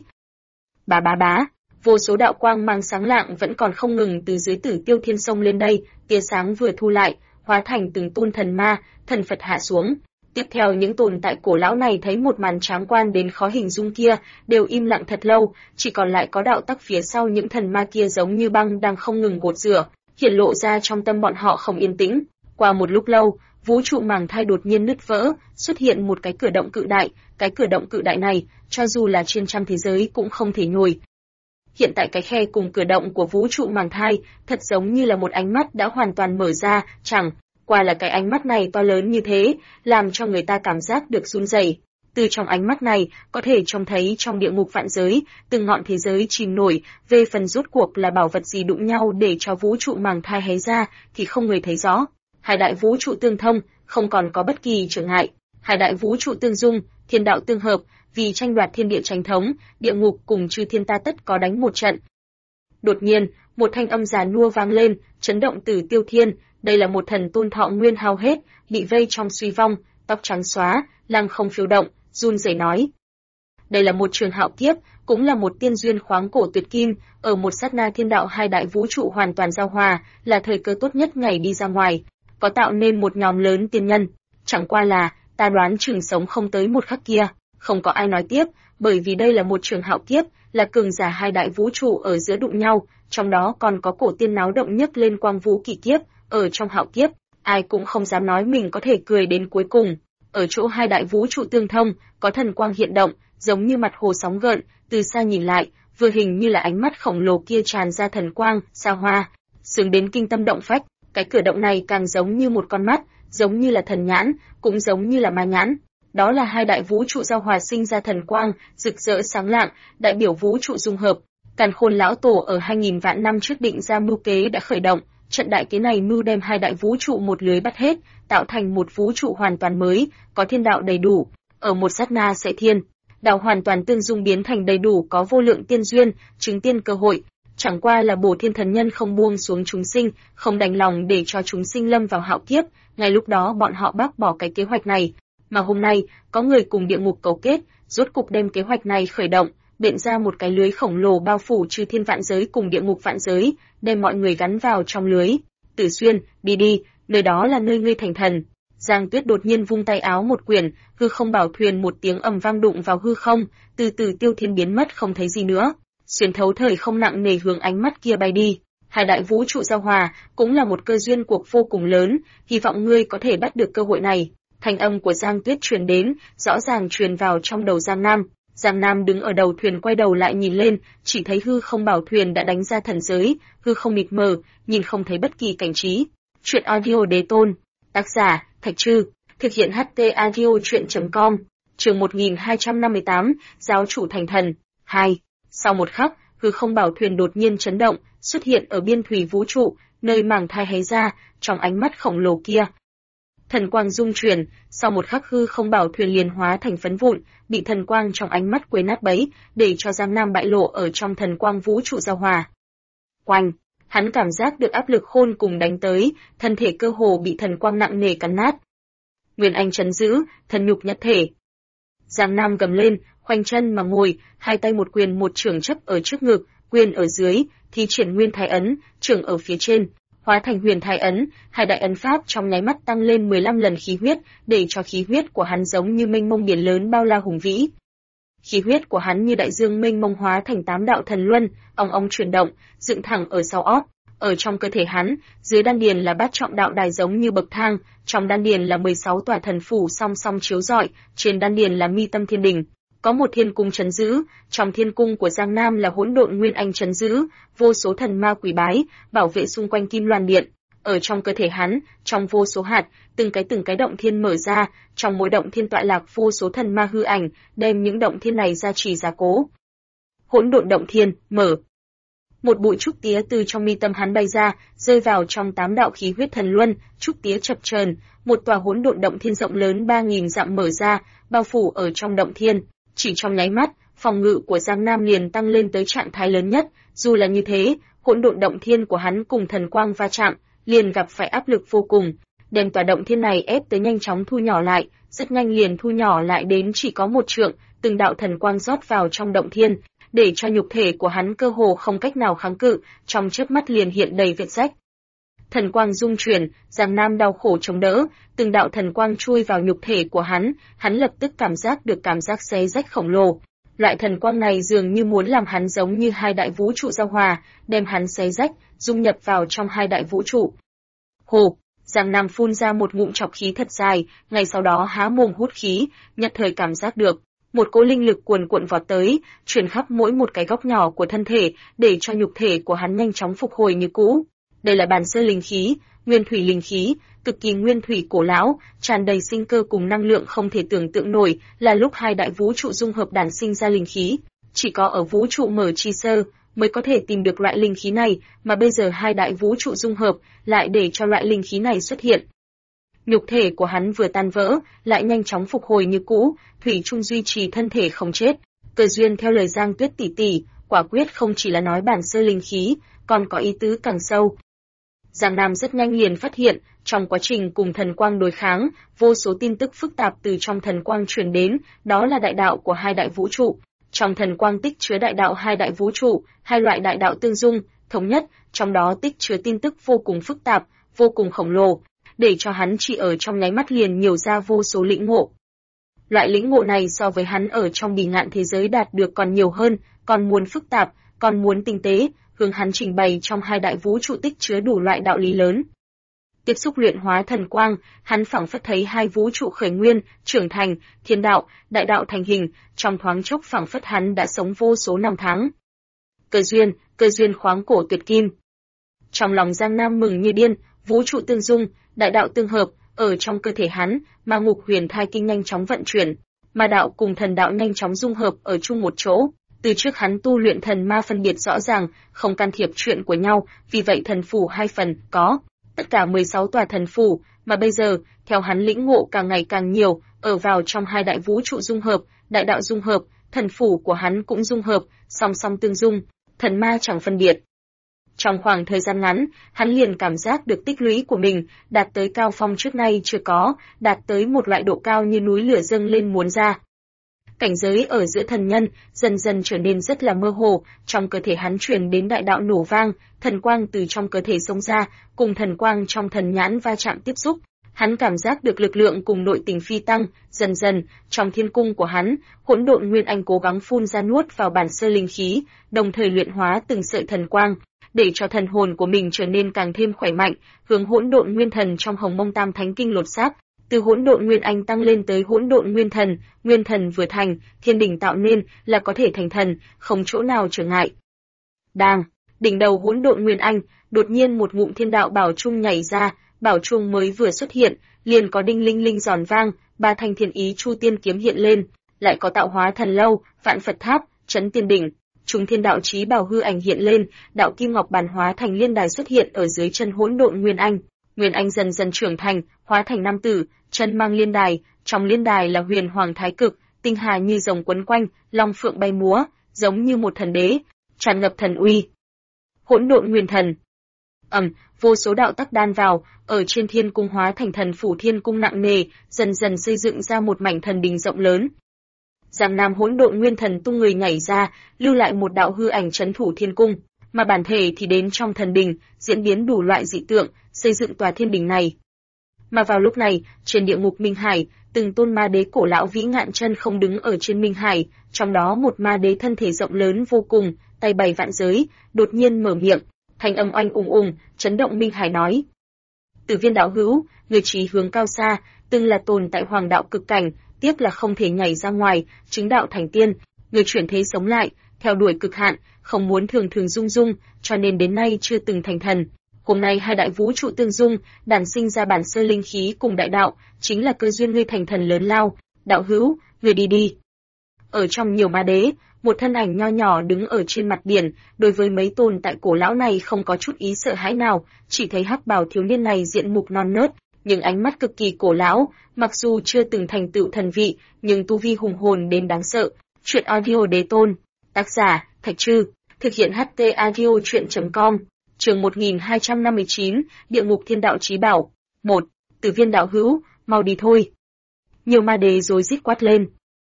Bá bá bá, vô số đạo quang mang sáng lạng vẫn còn không ngừng từ dưới Tử Tiêu Thiên sông lên đây, tia sáng vừa thu lại, hóa thành từng tôn thần ma, thần Phật hạ xuống. Tiếp theo những tồn tại cổ lão này thấy một màn tráng quan đến khó hình dung kia, đều im lặng thật lâu, chỉ còn lại có đạo tắc phía sau những thần ma kia giống như băng đang không ngừng gột rửa, hiển lộ ra trong tâm bọn họ không yên tĩnh. Qua một lúc lâu, vũ trụ màng thai đột nhiên nứt vỡ, xuất hiện một cái cửa động cự đại, cái cửa động cự đại này, cho dù là trên trăm thế giới cũng không thể nhồi. Hiện tại cái khe cùng cửa động của vũ trụ màng thai, thật giống như là một ánh mắt đã hoàn toàn mở ra, chẳng qua là cái ánh mắt này to lớn như thế, làm cho người ta cảm giác được run rẩy. Từ trong ánh mắt này, có thể trông thấy trong địa ngục vạn giới, từng ngọn thế giới chìm nổi, về phần rốt cuộc là bảo vật gì đụng nhau để cho vũ trụ màng thai hé ra, thì không người thấy rõ. Hai đại vũ trụ tương thông, không còn có bất kỳ trở ngại. Hai đại vũ trụ tương dung, thiên đạo tương hợp, vì tranh đoạt thiên địa chánh thống, địa ngục cùng chư thiên ta tất có đánh một trận. Đột nhiên, một thanh âm già nua vang lên, chấn động Tử Tiêu Thiên. Đây là một thần tôn thọ nguyên hao hết, bị vây trong suy vong, tóc trắng xóa, lăng không phiêu động, run rẩy nói: đây là một trường hạo kiếp, cũng là một tiên duyên khoáng cổ tuyệt kim, ở một sát na thiên đạo hai đại vũ trụ hoàn toàn giao hòa, là thời cơ tốt nhất ngày đi ra ngoài, có tạo nên một nhóm lớn tiên nhân. Chẳng qua là, ta đoán chừng sống không tới một khắc kia. Không có ai nói tiếp, bởi vì đây là một trường hạo kiếp, là cường giả hai đại vũ trụ ở giữa đụng nhau, trong đó còn có cổ tiên náo động nhất lên quang vũ kỳ kiếp, ở trong hạo kiếp, ai cũng không dám nói mình có thể cười đến cuối cùng. Ở chỗ hai đại vũ trụ tương thông, có thần quang hiện động, giống như mặt hồ sóng gợn, từ xa nhìn lại, vừa hình như là ánh mắt khổng lồ kia tràn ra thần quang, xa hoa, sướng đến kinh tâm động phách. Cái cửa động này càng giống như một con mắt, giống như là thần nhãn, cũng giống như là ma nhãn. Đó là hai đại vũ trụ giao hòa sinh ra thần quang, rực rỡ sáng lạng, đại biểu vũ trụ dung hợp. Càn Khôn lão tổ ở 2000 vạn năm trước định ra mưu kế đã khởi động, trận đại kế này mưu đem hai đại vũ trụ một lưới bắt hết, tạo thành một vũ trụ hoàn toàn mới, có thiên đạo đầy đủ, ở một sát na sẽ thiên đạo hoàn toàn tương dung biến thành đầy đủ, có vô lượng tiên duyên, chứng tiên cơ hội. Chẳng qua là bổ thiên thần nhân không buông xuống chúng sinh, không đành lòng để cho chúng sinh lâm vào hạo kiếp, ngay lúc đó bọn họ bác bỏ cái kế hoạch này. Mà hôm nay, có người cùng địa ngục cấu kết, rốt cục đem kế hoạch này khởi động, biện ra một cái lưới khổng lồ bao phủ chư thiên vạn giới cùng địa ngục vạn giới, đem mọi người gắn vào trong lưới. Tử Xuyên, đi đi, nơi đó là nơi ngươi thành thần. Giang Tuyết đột nhiên vung tay áo một quyển, hư không bảo thuyền một tiếng ầm vang đụng vào hư không, từ từ Tiêu Thiên biến mất không thấy gì nữa. Xuyên thấu thời không nặng nề hướng ánh mắt kia bay đi. Hai đại vũ trụ giao hòa cũng là một cơ duyên cuộc vô cùng lớn, hy vọng ngươi có thể bắt được cơ hội này. Thanh âm của Giang Tuyết truyền đến, rõ ràng truyền vào trong đầu Giang Nam. Giang Nam đứng ở đầu thuyền quay đầu lại nhìn lên, chỉ thấy hư không bảo thuyền đã đánh ra thần giới, hư không mịt mờ, nhìn không thấy bất kỳ cảnh trí. Chuyện audio Đế Tôn, tác giả Thạch Trư, Thực hiện HT Audio truyện.com. Chương 1258, Giáo chủ thành thần. 2. Sau một khắc, hư không bảo thuyền đột nhiên chấn động, xuất hiện ở biên thủy vũ trụ, nơi màng thai hé ra, trong ánh mắt khổng lồ kia. Thần quang dung chuyển, sau một khắc hư không bảo thuyền liền hóa thành phấn vụn, bị thần quang trong ánh mắt quấy nát bấy, để cho Giang Nam bại lộ ở trong thần quang vũ trụ giao hòa. Oanh! Hắn cảm giác được áp lực khôn cùng đánh tới, thân thể cơ hồ bị thần quang nặng nề cắn nát. Nguyên Anh trấn giữ, thần nhục nhất thể. Giang Nam gầm lên, khoanh chân mà ngồi, hai tay một quyền một chưởng chấp ở trước ngực, quyền ở dưới, thi triển nguyên thái ấn, chưởng ở phía trên, hóa thành huyền thái ấn, hai đại ấn pháp trong nháy mắt tăng lên 15 lần khí huyết, để cho khí huyết của hắn giống như mênh mông biển lớn bao la hùng vĩ. Khí huyết của hắn như đại dương mênh mông hóa thành 8 đạo thần luân, ong ong chuyển động, dựng thẳng ở sau ót. Ở trong cơ thể hắn, dưới đan điền là bát trọng đạo đài giống như bậc thang, trong đan điền là 16 tòa thần phủ song song chiếu rọi, trên đan điền là mi tâm thiên đình, có một thiên cung trấn giữ, trong thiên cung của Giang Nam là hỗn độn nguyên anh trấn giữ, vô số thần ma quỷ bái, bảo vệ xung quanh Kim Loan điện. Ở trong cơ thể hắn, trong vô số hạt, từng cái động thiên mở ra, trong mỗi động thiên tọa lạc vô số thần ma hư ảnh, đem những động thiên này gia trì gia cố. Hỗn độn động thiên, mở. Một bụi trúc tía từ trong mi tâm hắn bay ra, rơi vào trong 8 đạo khí huyết thần luân, trúc tía chập chờn, một tòa hỗn độn động thiên rộng lớn 3000 dặm mở ra, bao phủ ở trong động thiên. Chỉ trong nháy mắt, phòng ngự của Giang Nam liền tăng lên tới trạng thái lớn nhất, dù là như thế, hỗn độn động thiên của hắn cùng thần quang va chạm, liền gặp phải áp lực vô cùng, đem tòa động thiên này ép tới nhanh chóng thu nhỏ lại, rất nhanh liền thu nhỏ lại đến chỉ có 1 trượng, từng đạo thần quang rót vào trong động thiên, để cho nhục thể của hắn cơ hồ không cách nào kháng cự, trong chớp mắt liền hiện đầy vết rách. Thần quang dung chuyển, Giang Nam đau khổ chống đỡ, từng đạo thần quang chui vào nhục thể của hắn lập tức cảm giác được cảm giác xé rách khổng lồ. Loại thần quang này dường như muốn làm hắn giống như hai đại vũ trụ giao hòa, đem hắn xé rách, dung nhập vào trong hai đại vũ trụ. Hồ, Giang Nam phun ra một ngụm trọc khí thật dài, ngay sau đó há mồm hút khí, nhất thời cảm giác được một cỗ linh lực cuồn cuộn vọt tới, truyền khắp mỗi một cái góc nhỏ của thân thể, để cho nhục thể của hắn nhanh chóng phục hồi như cũ. Đây là bản sơ linh khí, nguyên thủy linh khí, cực kỳ nguyên thủy cổ lão, tràn đầy sinh cơ cùng năng lượng không thể tưởng tượng nổi, là lúc hai đại vũ trụ dung hợp đản sinh ra linh khí. Chỉ có ở vũ trụ mở chi sơ mới có thể tìm được loại linh khí này, mà bây giờ hai đại vũ trụ dung hợp lại để cho loại linh khí này xuất hiện. Nhục thể của hắn vừa tan vỡ, lại nhanh chóng phục hồi như cũ, thủy chung duy trì thân thể không chết. Cơ duyên theo lời Giang Tuyết tỷ tỷ, quả quyết không chỉ là nói bản sơ linh khí, còn có ý tứ càng sâu. Giang Nam rất nhanh liền phát hiện, trong quá trình cùng thần quang đối kháng, vô số tin tức phức tạp từ trong thần quang truyền đến, đó là đại đạo của hai đại vũ trụ. Trong thần quang tích chứa đại đạo hai đại vũ trụ, hai loại đại đạo tương dung, thống nhất, trong đó tích chứa tin tức vô cùng phức tạp, vô cùng khổng lồ, để cho hắn chỉ ở trong nháy mắt liền nhiều ra vô số lĩnh ngộ. Loại lĩnh ngộ này so với hắn ở trong bì ngạn thế giới đạt được còn nhiều hơn, còn muốn phức tạp, còn muốn tinh tế, hướng hắn trình bày trong hai đại vũ trụ tích chứa đủ loại đạo lý lớn. Tiếp xúc luyện hóa thần quang, hắn phảng phất thấy hai vũ trụ khởi nguyên, trưởng thành, thiên đạo, đại đạo thành hình, trong thoáng chốc phảng phất hắn đã sống vô số năm tháng. Cơ duyên khoáng cổ tuyệt kim. Trong lòng Giang Nam mừng như điên, vũ trụ tương dung, đại đạo tương hợp, ở trong cơ thể hắn, ma ngục huyền thai kinh nhanh chóng vận chuyển, ma đạo cùng thần đạo nhanh chóng dung hợp ở chung một chỗ. Từ trước hắn tu luyện thần ma phân biệt rõ ràng, không can thiệp chuyện của nhau, vì vậy thần phủ 2 phần, có tất cả 16 tòa thần phủ, mà bây giờ, theo hắn lĩnh ngộ càng ngày càng nhiều, ở vào trong hai đại vũ trụ dung hợp, đại đạo dung hợp, thần phủ của hắn cũng dung hợp, song song tương dung, thần ma chẳng phân biệt. Trong khoảng thời gian ngắn, hắn liền cảm giác được tích lũy của mình đạt tới cao phong trước nay chưa có, đạt tới một loại độ cao như núi lửa dâng lên muốn ra. Cảnh giới ở giữa thần nhân dần dần trở nên rất là mơ hồ, trong cơ thể hắn truyền đến đại đạo nổ vang, thần quang từ trong cơ thể xông ra, cùng thần quang trong thần nhãn va chạm tiếp xúc. Hắn cảm giác được lực lượng cùng nội tình phi tăng, dần dần, trong thiên cung của hắn, hỗn độn nguyên anh cố gắng phun ra nuốt vào bản sơ linh khí, đồng thời luyện hóa từng sợi thần quang, để cho thần hồn của mình trở nên càng thêm khỏe mạnh, hướng hỗn độn nguyên thần trong Hồng Mông Tam Thánh Kinh lột xác, từ hỗn độn nguyên anh tăng lên tới hỗn độn nguyên thần vừa thành, thiên đỉnh tạo nên là có thể thành thần, không chỗ nào trở ngại. Đang, đỉnh đầu hỗn độn nguyên anh, đột nhiên một ngụm thiên đạo bảo trung nhảy ra, bảo chuông mới vừa xuất hiện, liền có đinh linh linh giòn vang, ba thanh thiên ý chu tiên kiếm hiện lên, lại có tạo hóa thần lâu, vạn Phật tháp, trấn tiên đỉnh, chúng thiên đạo chí bảo hư ảnh hiện lên, đạo kim ngọc bàn hóa thành liên đài xuất hiện ở dưới chân hỗn độn nguyên anh. Nguyên anh dần dần trưởng thành, hóa thành nam tử, chân mang liên đài, trong liên đài là huyền hoàng thái cực, tinh hà như rồng quấn quanh, long phượng bay múa, giống như một thần đế, tràn ngập thần uy. Hỗn độn nguyên thần. Vô số đạo tắc đan vào, ở trên thiên cung hóa thành thần phủ thiên cung nặng nề, dần dần xây dựng ra một mảnh thần đình rộng lớn. Giang Nam hỗn độn nguyên thần tung người nhảy ra, lưu lại một đạo hư ảnh trấn thủ thiên cung, mà bản thể thì đến trong thần đình, diễn biến đủ loại dị tượng, xây dựng tòa thiên đình này. Mà vào lúc này, trên địa ngục Minh Hải, từng tôn ma đế cổ lão vĩ ngạn chân không đứng ở trên Minh Hải, trong đó một ma đế thân thể rộng lớn vô cùng, tay bày vạn giới, đột nhiên mở miệng, thanh âm oanh ùng, chấn động Minh Hải nói: Tử Viên đạo hữu, người chí hướng cao xa, từng là tồn tại hoàng đạo cực cảnh, tiếc là không thể nhảy ra ngoài, chứng đạo thành tiên, người chuyển thế sống lại, theo đuổi cực hạn, không muốn thường thường dung dung, cho nên đến nay chưa từng thành thần. Hôm nay hai đại vũ trụ tương dung, đản sinh ra bản sơ linh khí cùng đại đạo, chính là cơ duyên ngươi thành thần lớn lao. Đạo hữu, người đi đi. Ở trong nhiều ma đế, một thân ảnh nho nhỏ đứng ở trên mặt biển, đối với mấy tồn tại cổ lão này không có chút ý sợ hãi nào, chỉ thấy hắc bào thiếu niên này diện mục non nớt, nhưng ánh mắt cực kỳ cổ lão, mặc dù chưa từng thành tựu thần vị, nhưng tu vi hùng hồn đến đáng sợ. Truyện audio đế tôn, tác giả Thạch Trư, thực hiện HT audio truyện.com. Chương 1259, Địa ngục thiên đạo chí bảo. 1. Tử Viên đạo hữu, mau đi thôi. Nhiều ma đế rối rít quát lên.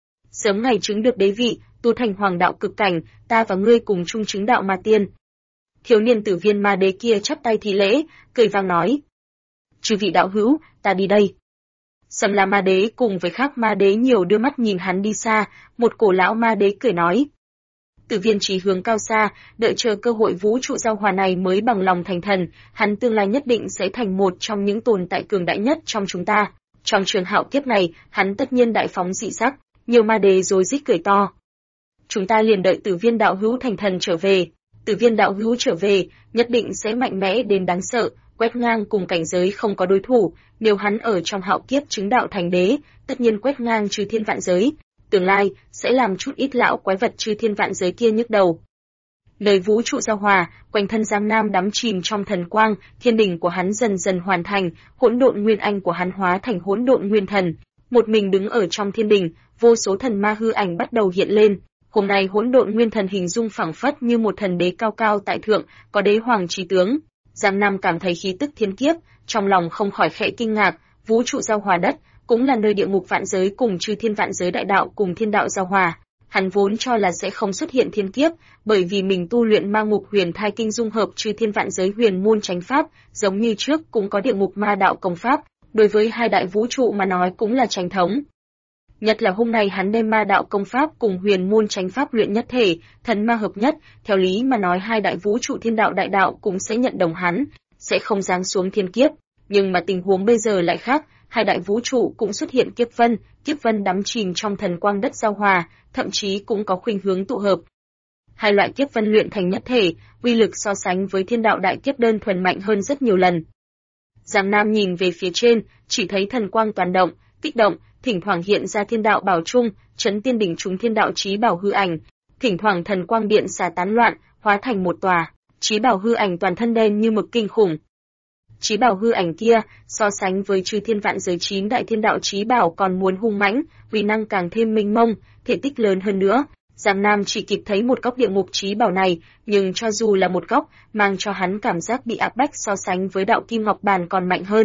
Sớm ngày chứng được đế vị, tu thành hoàng đạo cực cảnh, ta và ngươi cùng chung chứng đạo ma tiên. Thiếu niên Tử Viên ma đế kia chắp tay thi lễ, cười vang nói: Chư vị đạo hữu, ta đi đây. Sầm La ma đế cùng với khác ma đế nhiều đưa mắt nhìn hắn đi xa, một cổ lão ma đế cười nói: Tử Viên chí hướng cao xa, đợi chờ cơ hội vũ trụ giao hòa này mới bằng lòng thành thần, hắn tương lai nhất định sẽ thành một trong những tồn tại cường đại nhất trong chúng ta. Trong trường hạo kiếp này, hắn tất nhiên đại phóng dị sắc, nhiều ma đế rối rít cười to. Chúng ta liền đợi Tử Viên đạo hữu thành thần trở về. Tử Viên đạo hữu trở về, nhất định sẽ mạnh mẽ đến đáng sợ, quét ngang cùng cảnh giới không có đối thủ, nếu hắn ở trong hạo kiếp chứng đạo thành đế, tất nhiên quét ngang chư thiên vạn giới. Tương lai sẽ làm chút ít lão quái vật chư thiên vạn giới kia nhức đầu. Nơi vũ trụ giao hòa, quanh thân Giang Nam đắm chìm trong thần quang, thiên đình của hắn dần dần hoàn thành, hỗn độn nguyên anh của hắn hóa thành hỗn độn nguyên thần, một mình đứng ở trong thiên đình, vô số thần ma hư ảnh bắt đầu hiện lên. Hôm nay hỗn độn nguyên thần hình dung phảng phất như một thần đế cao cao tại thượng, có đế hoàng chí tướng. Giang Nam cảm thấy khí tức thiên kiếp, trong lòng không khỏi khẽ kinh ngạc, vũ trụ giao hòa đất cũng là nơi địa ngục vạn giới cùng chư thiên vạn giới đại đạo cùng thiên đạo giao hòa. Hắn vốn cho là sẽ không xuất hiện thiên kiếp, bởi vì mình tu luyện ma ngục huyền thai kinh dung hợp chư thiên vạn giới huyền môn chánh pháp, giống như trước cũng có địa ngục ma đạo công pháp, đối với hai đại vũ trụ mà nói cũng là chánh thống. Nhất là hôm nay hắn đem ma đạo công pháp cùng huyền môn chánh pháp luyện nhất thể, thần ma hợp nhất, theo lý mà nói hai đại vũ trụ thiên đạo đại đạo cũng sẽ nhận đồng hắn, sẽ không giáng xuống thiên kiếp, nhưng mà tình huống bây giờ lại khác. Hai đại vũ trụ cũng xuất hiện kiếp vân đắm chìm trong thần quang đất giao hòa, thậm chí cũng có khuynh hướng tụ hợp. Hai loại kiếp vân luyện thành nhất thể, uy lực so sánh với thiên đạo đại kiếp đơn thuần mạnh hơn rất nhiều lần. Giang Nam nhìn về phía trên, chỉ thấy thần quang toàn động, kích động, thỉnh thoảng hiện ra thiên đạo bảo trung, trấn tiên đỉnh chúng thiên đạo chí bảo hư ảnh, thỉnh thoảng thần quang điện xả tán loạn, hóa thành một tòa chí bảo hư ảnh toàn thân đen như mực kinh khủng. Chí bảo hư ảnh kia, so sánh với chư thiên vạn giới 9 đại thiên đạo chí bảo còn muốn hung mãnh, uy năng càng thêm mênh mông, thể tích lớn hơn nữa. Giang Nam chỉ kịp thấy một góc địa ngục chí bảo này, nhưng cho dù là một góc, mang cho hắn cảm giác bị áp bách so sánh với đạo kim ngọc bàn còn mạnh hơn.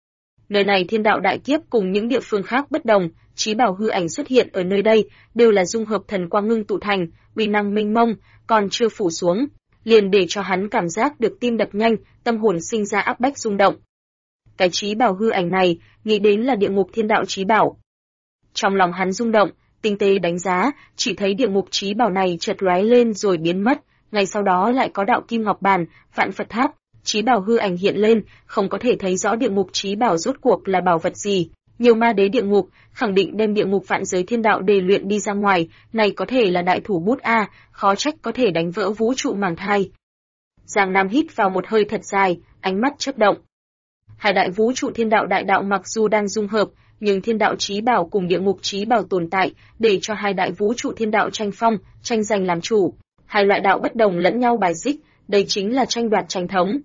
Nơi này thiên đạo đại kiếp cùng những địa phương khác bất đồng, chí bảo hư ảnh xuất hiện ở nơi đây, đều là dung hợp thần quang ngưng tụ thành, uy năng mênh mông, còn chưa phủ xuống, liền để cho hắn cảm giác được tim đập nhanh, tâm hồn sinh ra áp bách rung động. Cái chí bảo hư ảnh này, nghĩ đến là địa ngục thiên đạo chí bảo. Trong lòng hắn rung động, tinh tế đánh giá, chỉ thấy địa ngục chí bảo này chợt lóe lên rồi biến mất, ngay sau đó lại có đạo kim ngọc bàn, vạn Phật tháp, chí bảo hư ảnh hiện lên, không có thể thấy rõ địa ngục chí bảo rốt cuộc là bảo vật gì. Nhiều ma đế địa ngục khẳng định đem địa ngục vạn giới thiên đạo đề luyện đi ra ngoài, này có thể là đại thủ bút a, khó trách có thể đánh vỡ vũ trụ màng thai. Giang Nam hít vào một hơi thật dài, ánh mắt chớp động. Hai đại vũ trụ thiên đạo đại đạo mặc dù đang dung hợp, nhưng thiên đạo chí bảo cùng địa ngục chí bảo tồn tại, để cho hai đại vũ trụ thiên đạo tranh phong, tranh giành làm chủ. Hai loại đạo bất đồng lẫn nhau bài xích, đây chính là tranh đoạt tranh thống.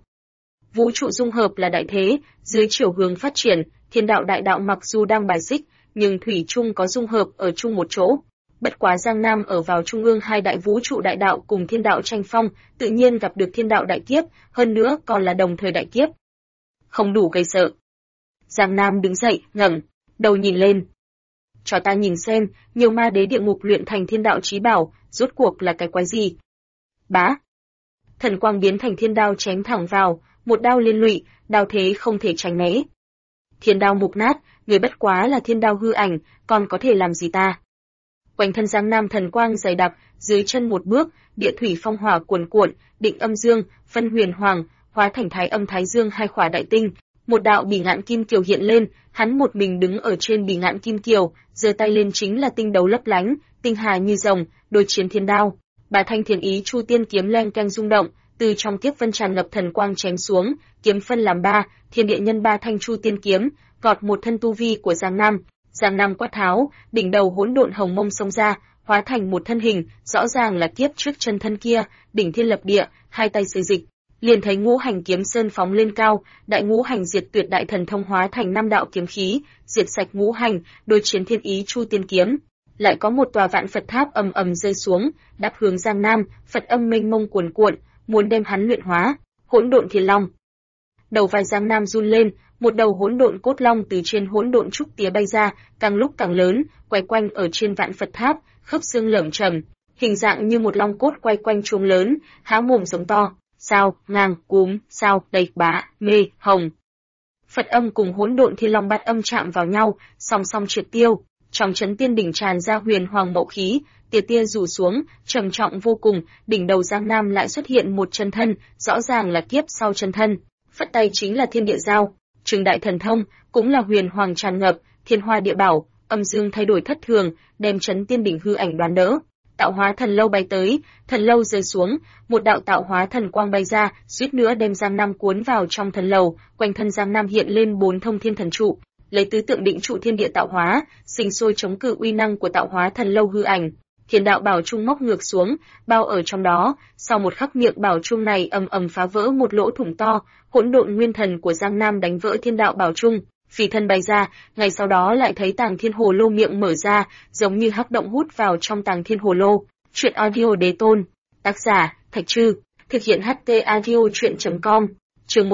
Vũ trụ dung hợp là đại thế, dưới chiều hướng phát triển, thiên đạo đại đạo mặc dù đang bài xích, nhưng thủy chung có dung hợp ở chung một chỗ. Bất quá Giang Nam ở vào trung ương hai đại vũ trụ đại đạo cùng thiên đạo tranh phong, tự nhiên gặp được thiên đạo đại kiếp, hơn nữa còn là đồng thời đại kiếp. Không đủ gây sợ. Giang Nam đứng dậy, ngẩng đầu nhìn lên. Cho ta nhìn xem, nhiều ma đế địa ngục luyện thành thiên đạo chí bảo, rốt cuộc là cái quái gì? Bá. Thần quang biến thành thiên đao chém thẳng vào, một đao liên lụy, đao thế không thể tránh né. Thiên đao mục nát, người bất quá là thiên đao hư ảnh, còn có thể làm gì ta? Quanh thân Giang Nam thần quang dày đặc, dưới chân một bước, địa thủy phong hỏa cuồn cuộn, định âm dương, phân huyền hoàng, hóa thành thái âm thái dương hai khỏa đại tinh. Một đạo bỉ ngạn kim kiều hiện lên, hắn một mình đứng ở trên bỉ ngạn kim kiều, giơ tay lên chính là tinh đấu lấp lánh, tinh hà như rồng, đối chiến thiên đao. Bà thanh thiên ý chu tiên kiếm leng keng rung động, từ trong kiếp vân tràn ngập thần quang chém xuống, kiếm phân làm ba, thiên địa nhân ba thanh chu tiên kiếm, gọt một thân tu vi của Giang Nam. Giang Nam quát tháo, đỉnh đầu hỗn độn hồng mông xông ra, hóa thành một thân hình, rõ ràng là kiếp trước chân thân kia, đỉnh thiên lập địa, hai tay xây dịch. Liền thấy ngũ hành kiếm sơn phóng lên cao, đại ngũ hành diệt tuyệt đại thần thông hóa thành năm đạo kiếm khí, diệt sạch ngũ hành, đối chiến thiên ý chu tiên kiếm. Lại có một tòa vạn Phật tháp ầm ầm rơi xuống, đáp hướng Giang Nam, Phật âm mênh mông cuồn cuộn, muốn đem hắn luyện hóa. Hỗn độn thiên long. Đầu vai Giang Nam run lên, một đầu hỗn độn cốt long từ trên hỗn độn trúc tía bay ra, càng lúc càng lớn, quay quanh ở trên vạn Phật tháp, khớp xương lởm chởm, hình dạng như một long cốt quay quanh chuông lớn, há mồm giống to. Sao, ngang, cúm, sao, đầy, bá, mê, hồng. Phật âm cùng hỗn độn thiên long bát âm chạm vào nhau, song song triệt tiêu. Trong chấn tiên đỉnh tràn ra huyền hoàng mậu khí, tia tia rủ xuống, trầm trọng vô cùng. Đỉnh đầu Giang Nam lại xuất hiện một chân thân, rõ ràng là kiếp sau chân thân. Phất tay chính là thiên địa giao, trường đại thần thông, cũng là huyền hoàng tràn ngập, thiên hoa địa bảo, âm dương thay đổi thất thường, đem chấn tiên đỉnh hư ảnh đoán đỡ. Tạo hóa thần lâu bay tới, thần lâu rơi xuống, một đạo tạo hóa thần quang bay ra, suýt nữa đem Giang Nam cuốn vào trong thần lầu, quanh thân Giang Nam hiện lên 4 thông thiên thần trụ, lấy tứ tượng định trụ thiên địa tạo hóa, sinh sôi chống cự uy năng của tạo hóa thần lâu hư ảnh. Thiên đạo bảo trung móc ngược xuống, bao ở trong đó, sau một khắc miệng bảo trung này ầm ầm phá vỡ một lỗ thủng to, hỗn độn nguyên thần của Giang Nam đánh vỡ thiên đạo bảo trung. Phi thân bay ra, ngay sau đó lại thấy tàng thiên hồ lô miệng mở ra, giống như hắc động hút vào trong tàng thiên hồ lô. Chuyện audio đế tôn. Tác giả, Thạch Trư. Thực hiện HT audio chuyện.com. Chương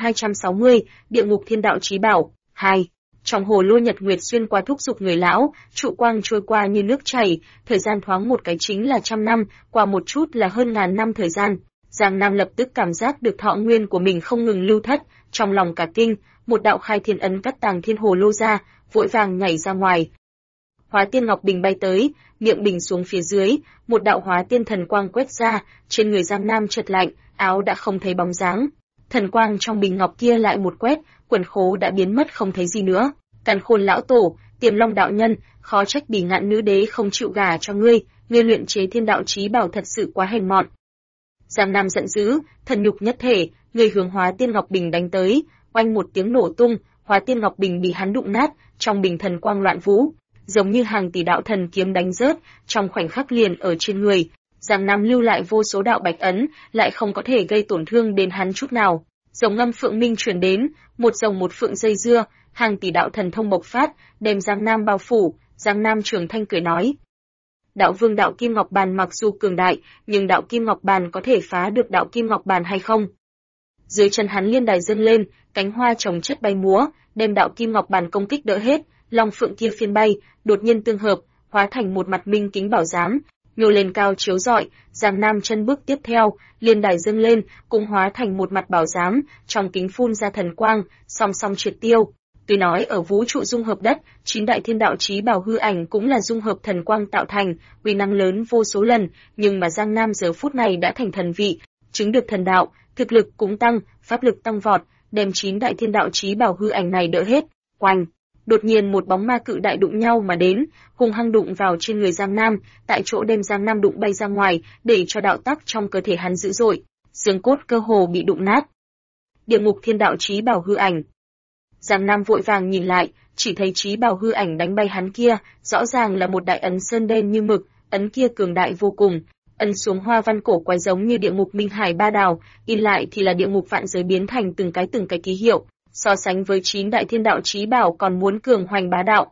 1260, Địa ngục thiên đạo chí bảo. 2. Trong hồ lô nhật nguyệt xuyên qua thúc giục người lão, trụ quang trôi qua như nước chảy, thời gian thoáng một cái chính là 100 năm, qua một chút là hơn ngàn năm thời gian. Giang Nam lập tức cảm giác được thọ nguyên của mình không ngừng lưu thất, trong lòng cả kinh, một đạo khai thiên ấn cắt tàng thiên hồ lô ra, vội vàng nhảy ra ngoài. Hóa tiên ngọc bình bay tới, miệng bình xuống phía dưới, một đạo hóa tiên thần quang quét ra, trên người Giang Nam chợt lạnh, áo đã không thấy bóng dáng. Thần quang trong bình ngọc kia lại một quét, quần khố đã biến mất không thấy gì nữa. Càn khôn lão tổ, Tiềm Long đạo nhân, khó trách Bỉ Ngạn nữ đế không chịu gả cho ngươi luyện chế thiên đạo chí bảo thật sự quá hèn mọn. Giang Nam giận dữ, thần nhục nhất thể, người hướng hóa tiên ngọc bình đánh tới, oanh một tiếng nổ tung, hóa tiên ngọc bình bị hắn đụng nát, trong bình thần quang loạn vũ, giống như hàng tỷ đạo thần kiếm đánh rớt, trong khoảnh khắc liền ở trên người. Giang Nam lưu lại vô số đạo bạch ấn, lại không có thể gây tổn thương đến hắn chút nào. Giống ngâm phượng minh truyền đến, một rồng một phượng dây dưa, hàng tỷ đạo thần thông bộc phát, đem Giang Nam bao phủ. Giang Nam trường thanh cười nói: Đạo vương đạo kim ngọc bàn mặc dù cường đại, nhưng đạo kim ngọc bàn có thể phá được đạo kim ngọc bàn hay không? Dưới chân hắn liên đài dâng lên, cánh hoa chồng chất bay múa, đem đạo kim ngọc bàn công kích đỡ hết. Long phượng kia phiên bay, đột nhiên tương hợp, hóa thành một mặt minh kính bảo giám, nhô lên cao chiếu rọi. Giang Nam chân bước tiếp theo, liên đài dâng lên, cũng hóa thành một mặt bảo giám, trong kính phun ra thần quang, song song triệt tiêu. Tuy nói ở vũ trụ dung hợp đất, 9 đại thiên đạo chí bảo hư ảnh cũng là dung hợp thần quang tạo thành, uy năng lớn vô số lần, nhưng mà Giang Nam giờ phút này đã thành thần vị, chứng được thần đạo, thực lực cũng tăng, pháp lực tăng vọt, đem 9 đại thiên đạo chí bảo hư ảnh này đỡ hết. Oanh! Đột nhiên một bóng ma cự đại đụng nhau mà đến, hung hăng đụng vào trên người Giang Nam, tại chỗ đem Giang Nam đụng bay ra ngoài, để cho đạo tắc trong cơ thể hắn dữ dội, xương cốt cơ hồ bị đụng nát. Địa ngục thiên đạo chí bảo hư ảnh. Giang Nam vội vàng nhìn lại, chỉ thấy trí bảo hư ảnh đánh bay hắn kia, rõ ràng là một đại ấn sơn đen như mực, ấn kia cường đại vô cùng. Ấn xuống hoa văn cổ quái giống như địa ngục Minh Hải Ba Đào, in lại thì là địa ngục vạn giới biến thành từng cái ký hiệu, so sánh với 9 đại thiên đạo trí bảo còn muốn cường hoành bá đạo.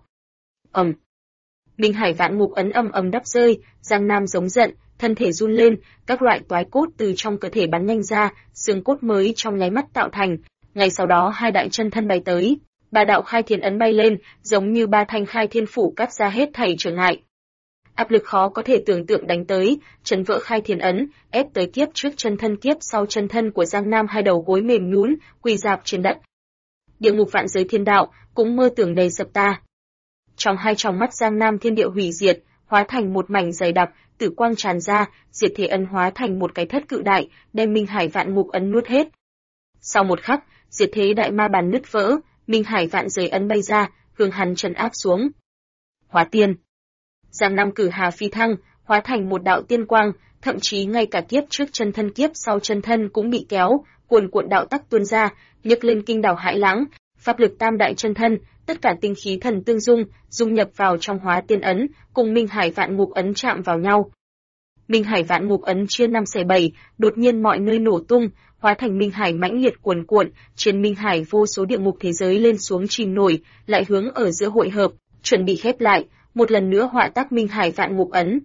Minh Hải Vạn Ngục ấn ầm ầm đắp rơi, Giang Nam giống giận, thân thể run lên, các loại toái cốt từ trong cơ thể bắn nhanh ra, xương cốt mới trong nháy mắt tạo thành. Ngay sau đó hai đại chân thân bay tới, ba đạo khai thiên ấn bay lên, giống như ba thanh khai thiên phủ cắt ra hết thảy trở ngại. Áp lực khó có thể tưởng tượng đánh tới, chấn vỡ khai thiên ấn, ép tới kiếp trước chân thân kiếp sau chân thân của Giang Nam, hai đầu gối mềm nhũn, quỳ rạp trên đất. Địa ngục vạn giới thiên đạo, cũng mơ tưởng đầy dập ta. Trong hai tròng mắt Giang Nam thiên địa hủy diệt, hóa thành một mảnh dày đặc, tử quang tràn ra, diệt thế ấn hóa thành một cái thất cự đại, đem Minh Hải Vạn Ngục ấn nuốt hết. Sau một khắc, diệt thế đại ma bàn nứt vỡ, Minh Hải Vạn giới ấn bay ra, hướng hắn trấn áp xuống. Hóa tiên. Giang Nam cử hà phi thăng, hóa thành một đạo tiên quang, thậm chí ngay cả kiếp trước chân thân kiếp sau chân thân cũng bị kéo, cuồn cuộn đạo tắc tuôn ra, nhấc lên kinh đảo hải lãng, pháp lực tam đại chân thân, tất cả tinh khí thần tương dung, dung nhập vào trong hóa tiên ấn, cùng Minh Hải Vạn Ngục ấn chạm vào nhau. Minh Hải Vạn Ngục ấn chia 5 xẻ 7, đột nhiên mọi nơi nổ tung, hóa thành Minh Hải mãnh liệt cuồn cuộn, trên Minh Hải vô số địa ngục thế giới lên xuống chìm nổi, lại hướng ở giữa hội hợp, chuẩn bị khép lại, một lần nữa họa tác Minh Hải Vạn Ngục ấn.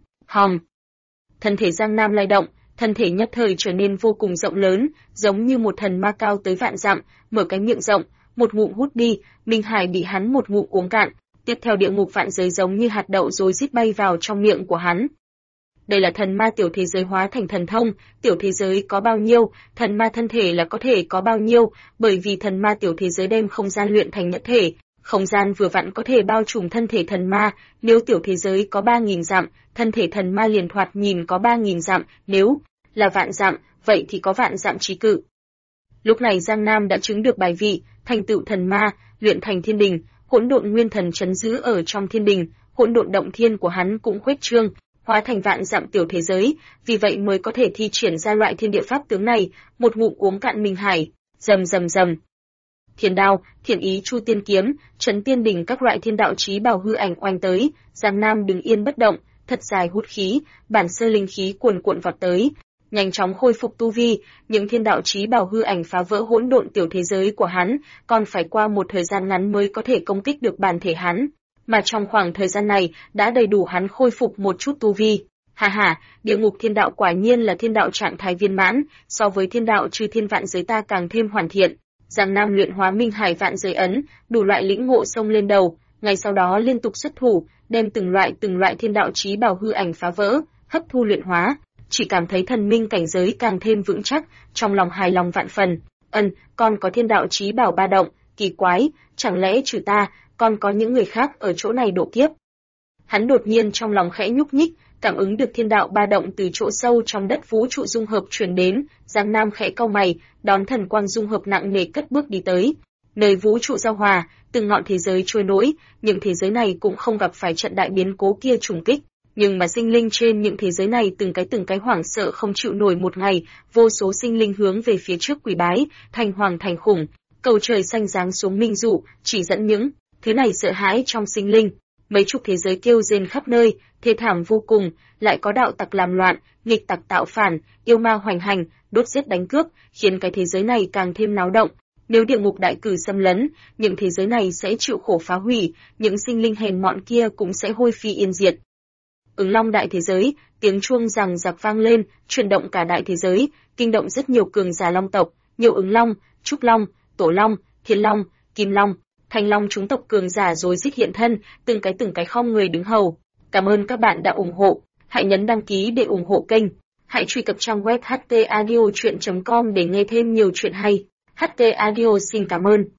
Thân thể Giang Nam lay động, thân thể nhất thời trở nên vô cùng rộng lớn, giống như một thần ma cao tới vạn dặm, mở cái miệng rộng, một ngụm hút đi, Minh Hải bị hắn một ngụm uống cạn, tiếp theo địa ngục vạn giới giống như hạt đậu rồi rít bay vào trong miệng của hắn. Đây là thần ma tiểu thế giới hóa thành thần thông, tiểu thế giới có bao nhiêu, thần ma thân thể là có thể có bao nhiêu, bởi vì thần ma tiểu thế giới đem không gian luyện thành nhất thể, không gian vừa vặn có thể bao trùm thân thể thần ma, nếu tiểu thế giới có 3000 dặm, thân thể thần ma liền thoạt nhìn có 3000 dặm, nếu là vạn dặm, vậy thì có vạn dặm trí cự. Lúc này Giang Nam đã chứng được bài vị, thành tựu thần ma, luyện thành thiên đình, hỗn độn nguyên thần trấn giữ ở trong thiên đình, hỗn độn động thiên của hắn cũng khuếch trương, hóa thành vạn dặm tiểu thế giới, vì vậy mới có thể thi triển ra loại thiên địa pháp tướng này, một ngụm uống cạn Minh Hải, rầm rầm rầm. Thiên đao, thiện ý chu tiên kiếm, trấn tiên đỉnh các loại thiên đạo chí bảo hư ảnh oanh tới, Giang Nam đứng yên bất động, thật dài hút khí, bản sơ linh khí cuồn cuộn vọt tới, nhanh chóng khôi phục tu vi, những thiên đạo chí bảo hư ảnh phá vỡ hỗn độn tiểu thế giới của hắn, còn phải qua một thời gian ngắn mới có thể công kích được bản thể hắn, mà trong khoảng thời gian này đã đầy đủ hắn khôi phục một chút tu vi. Ha ha, địa ngục thiên đạo quả nhiên là thiên đạo trạng thái viên mãn, so với thiên đạo chư thiên vạn giới ta càng thêm hoàn thiện. Giang Nam luyện hóa Minh Hải Vạn giới ấn, đủ loại lĩnh ngộ xông lên đầu, ngay sau đó liên tục xuất thủ, đem từng loại thiên đạo chí bảo hư ảnh phá vỡ, hấp thu luyện hóa, chỉ cảm thấy thần minh cảnh giới càng thêm vững chắc, trong lòng hài lòng vạn phần. Còn có thiên đạo chí bảo ba động, kỳ quái, chẳng lẽ trừ ta, còn có những người khác ở chỗ này độ kiếp? Hắn đột nhiên trong lòng khẽ nhúc nhích, cảm ứng được thiên đạo ba động từ chỗ sâu trong đất vũ trụ dung hợp truyền đến, Giang Nam khẽ cau mày, đón thần quang dung hợp nặng nề cất bước đi tới. Nơi vũ trụ giao hòa, từng ngọn thế giới trôi nổi, những thế giới này cũng không gặp phải trận đại biến cố kia trùng kích, nhưng mà sinh linh trên những thế giới này từng cái hoảng sợ không chịu nổi một ngày, vô số sinh linh hướng về phía trước quỳ bái, thành hoàng thành khủng, cầu trời xanh giáng xuống minh dụ, chỉ dẫn những thứ này sợ hãi trong sinh linh. Mấy chục thế giới kêu rên khắp nơi, thê thảm vô cùng, lại có đạo tặc làm loạn, nghịch tặc tạo phản, yêu ma hoành hành, đốt giết đánh cướp, khiến cái thế giới này càng thêm náo động. Nếu địa ngục đại cử xâm lấn, những thế giới này sẽ chịu khổ phá hủy, những sinh linh hèn mọn kia cũng sẽ hôi phi yên diệt. Ứng Long đại thế giới, tiếng chuông rằng rặc vang lên, chuyển động cả đại thế giới, kinh động rất nhiều cường giả long tộc, nhiều Ứng Long, Trúc Long, Tổ Long, Thiên Long, Kim Long, Thanh Long chúng tộc cường giả rối rít hiện thân, từng cái khom người đứng hầu. Cảm ơn các bạn đã ủng hộ, hãy nhấn đăng ký để ủng hộ kênh, hãy truy cập trang web htaudio.com để nghe thêm nhiều chuyện hay. HT Audio xin cảm ơn.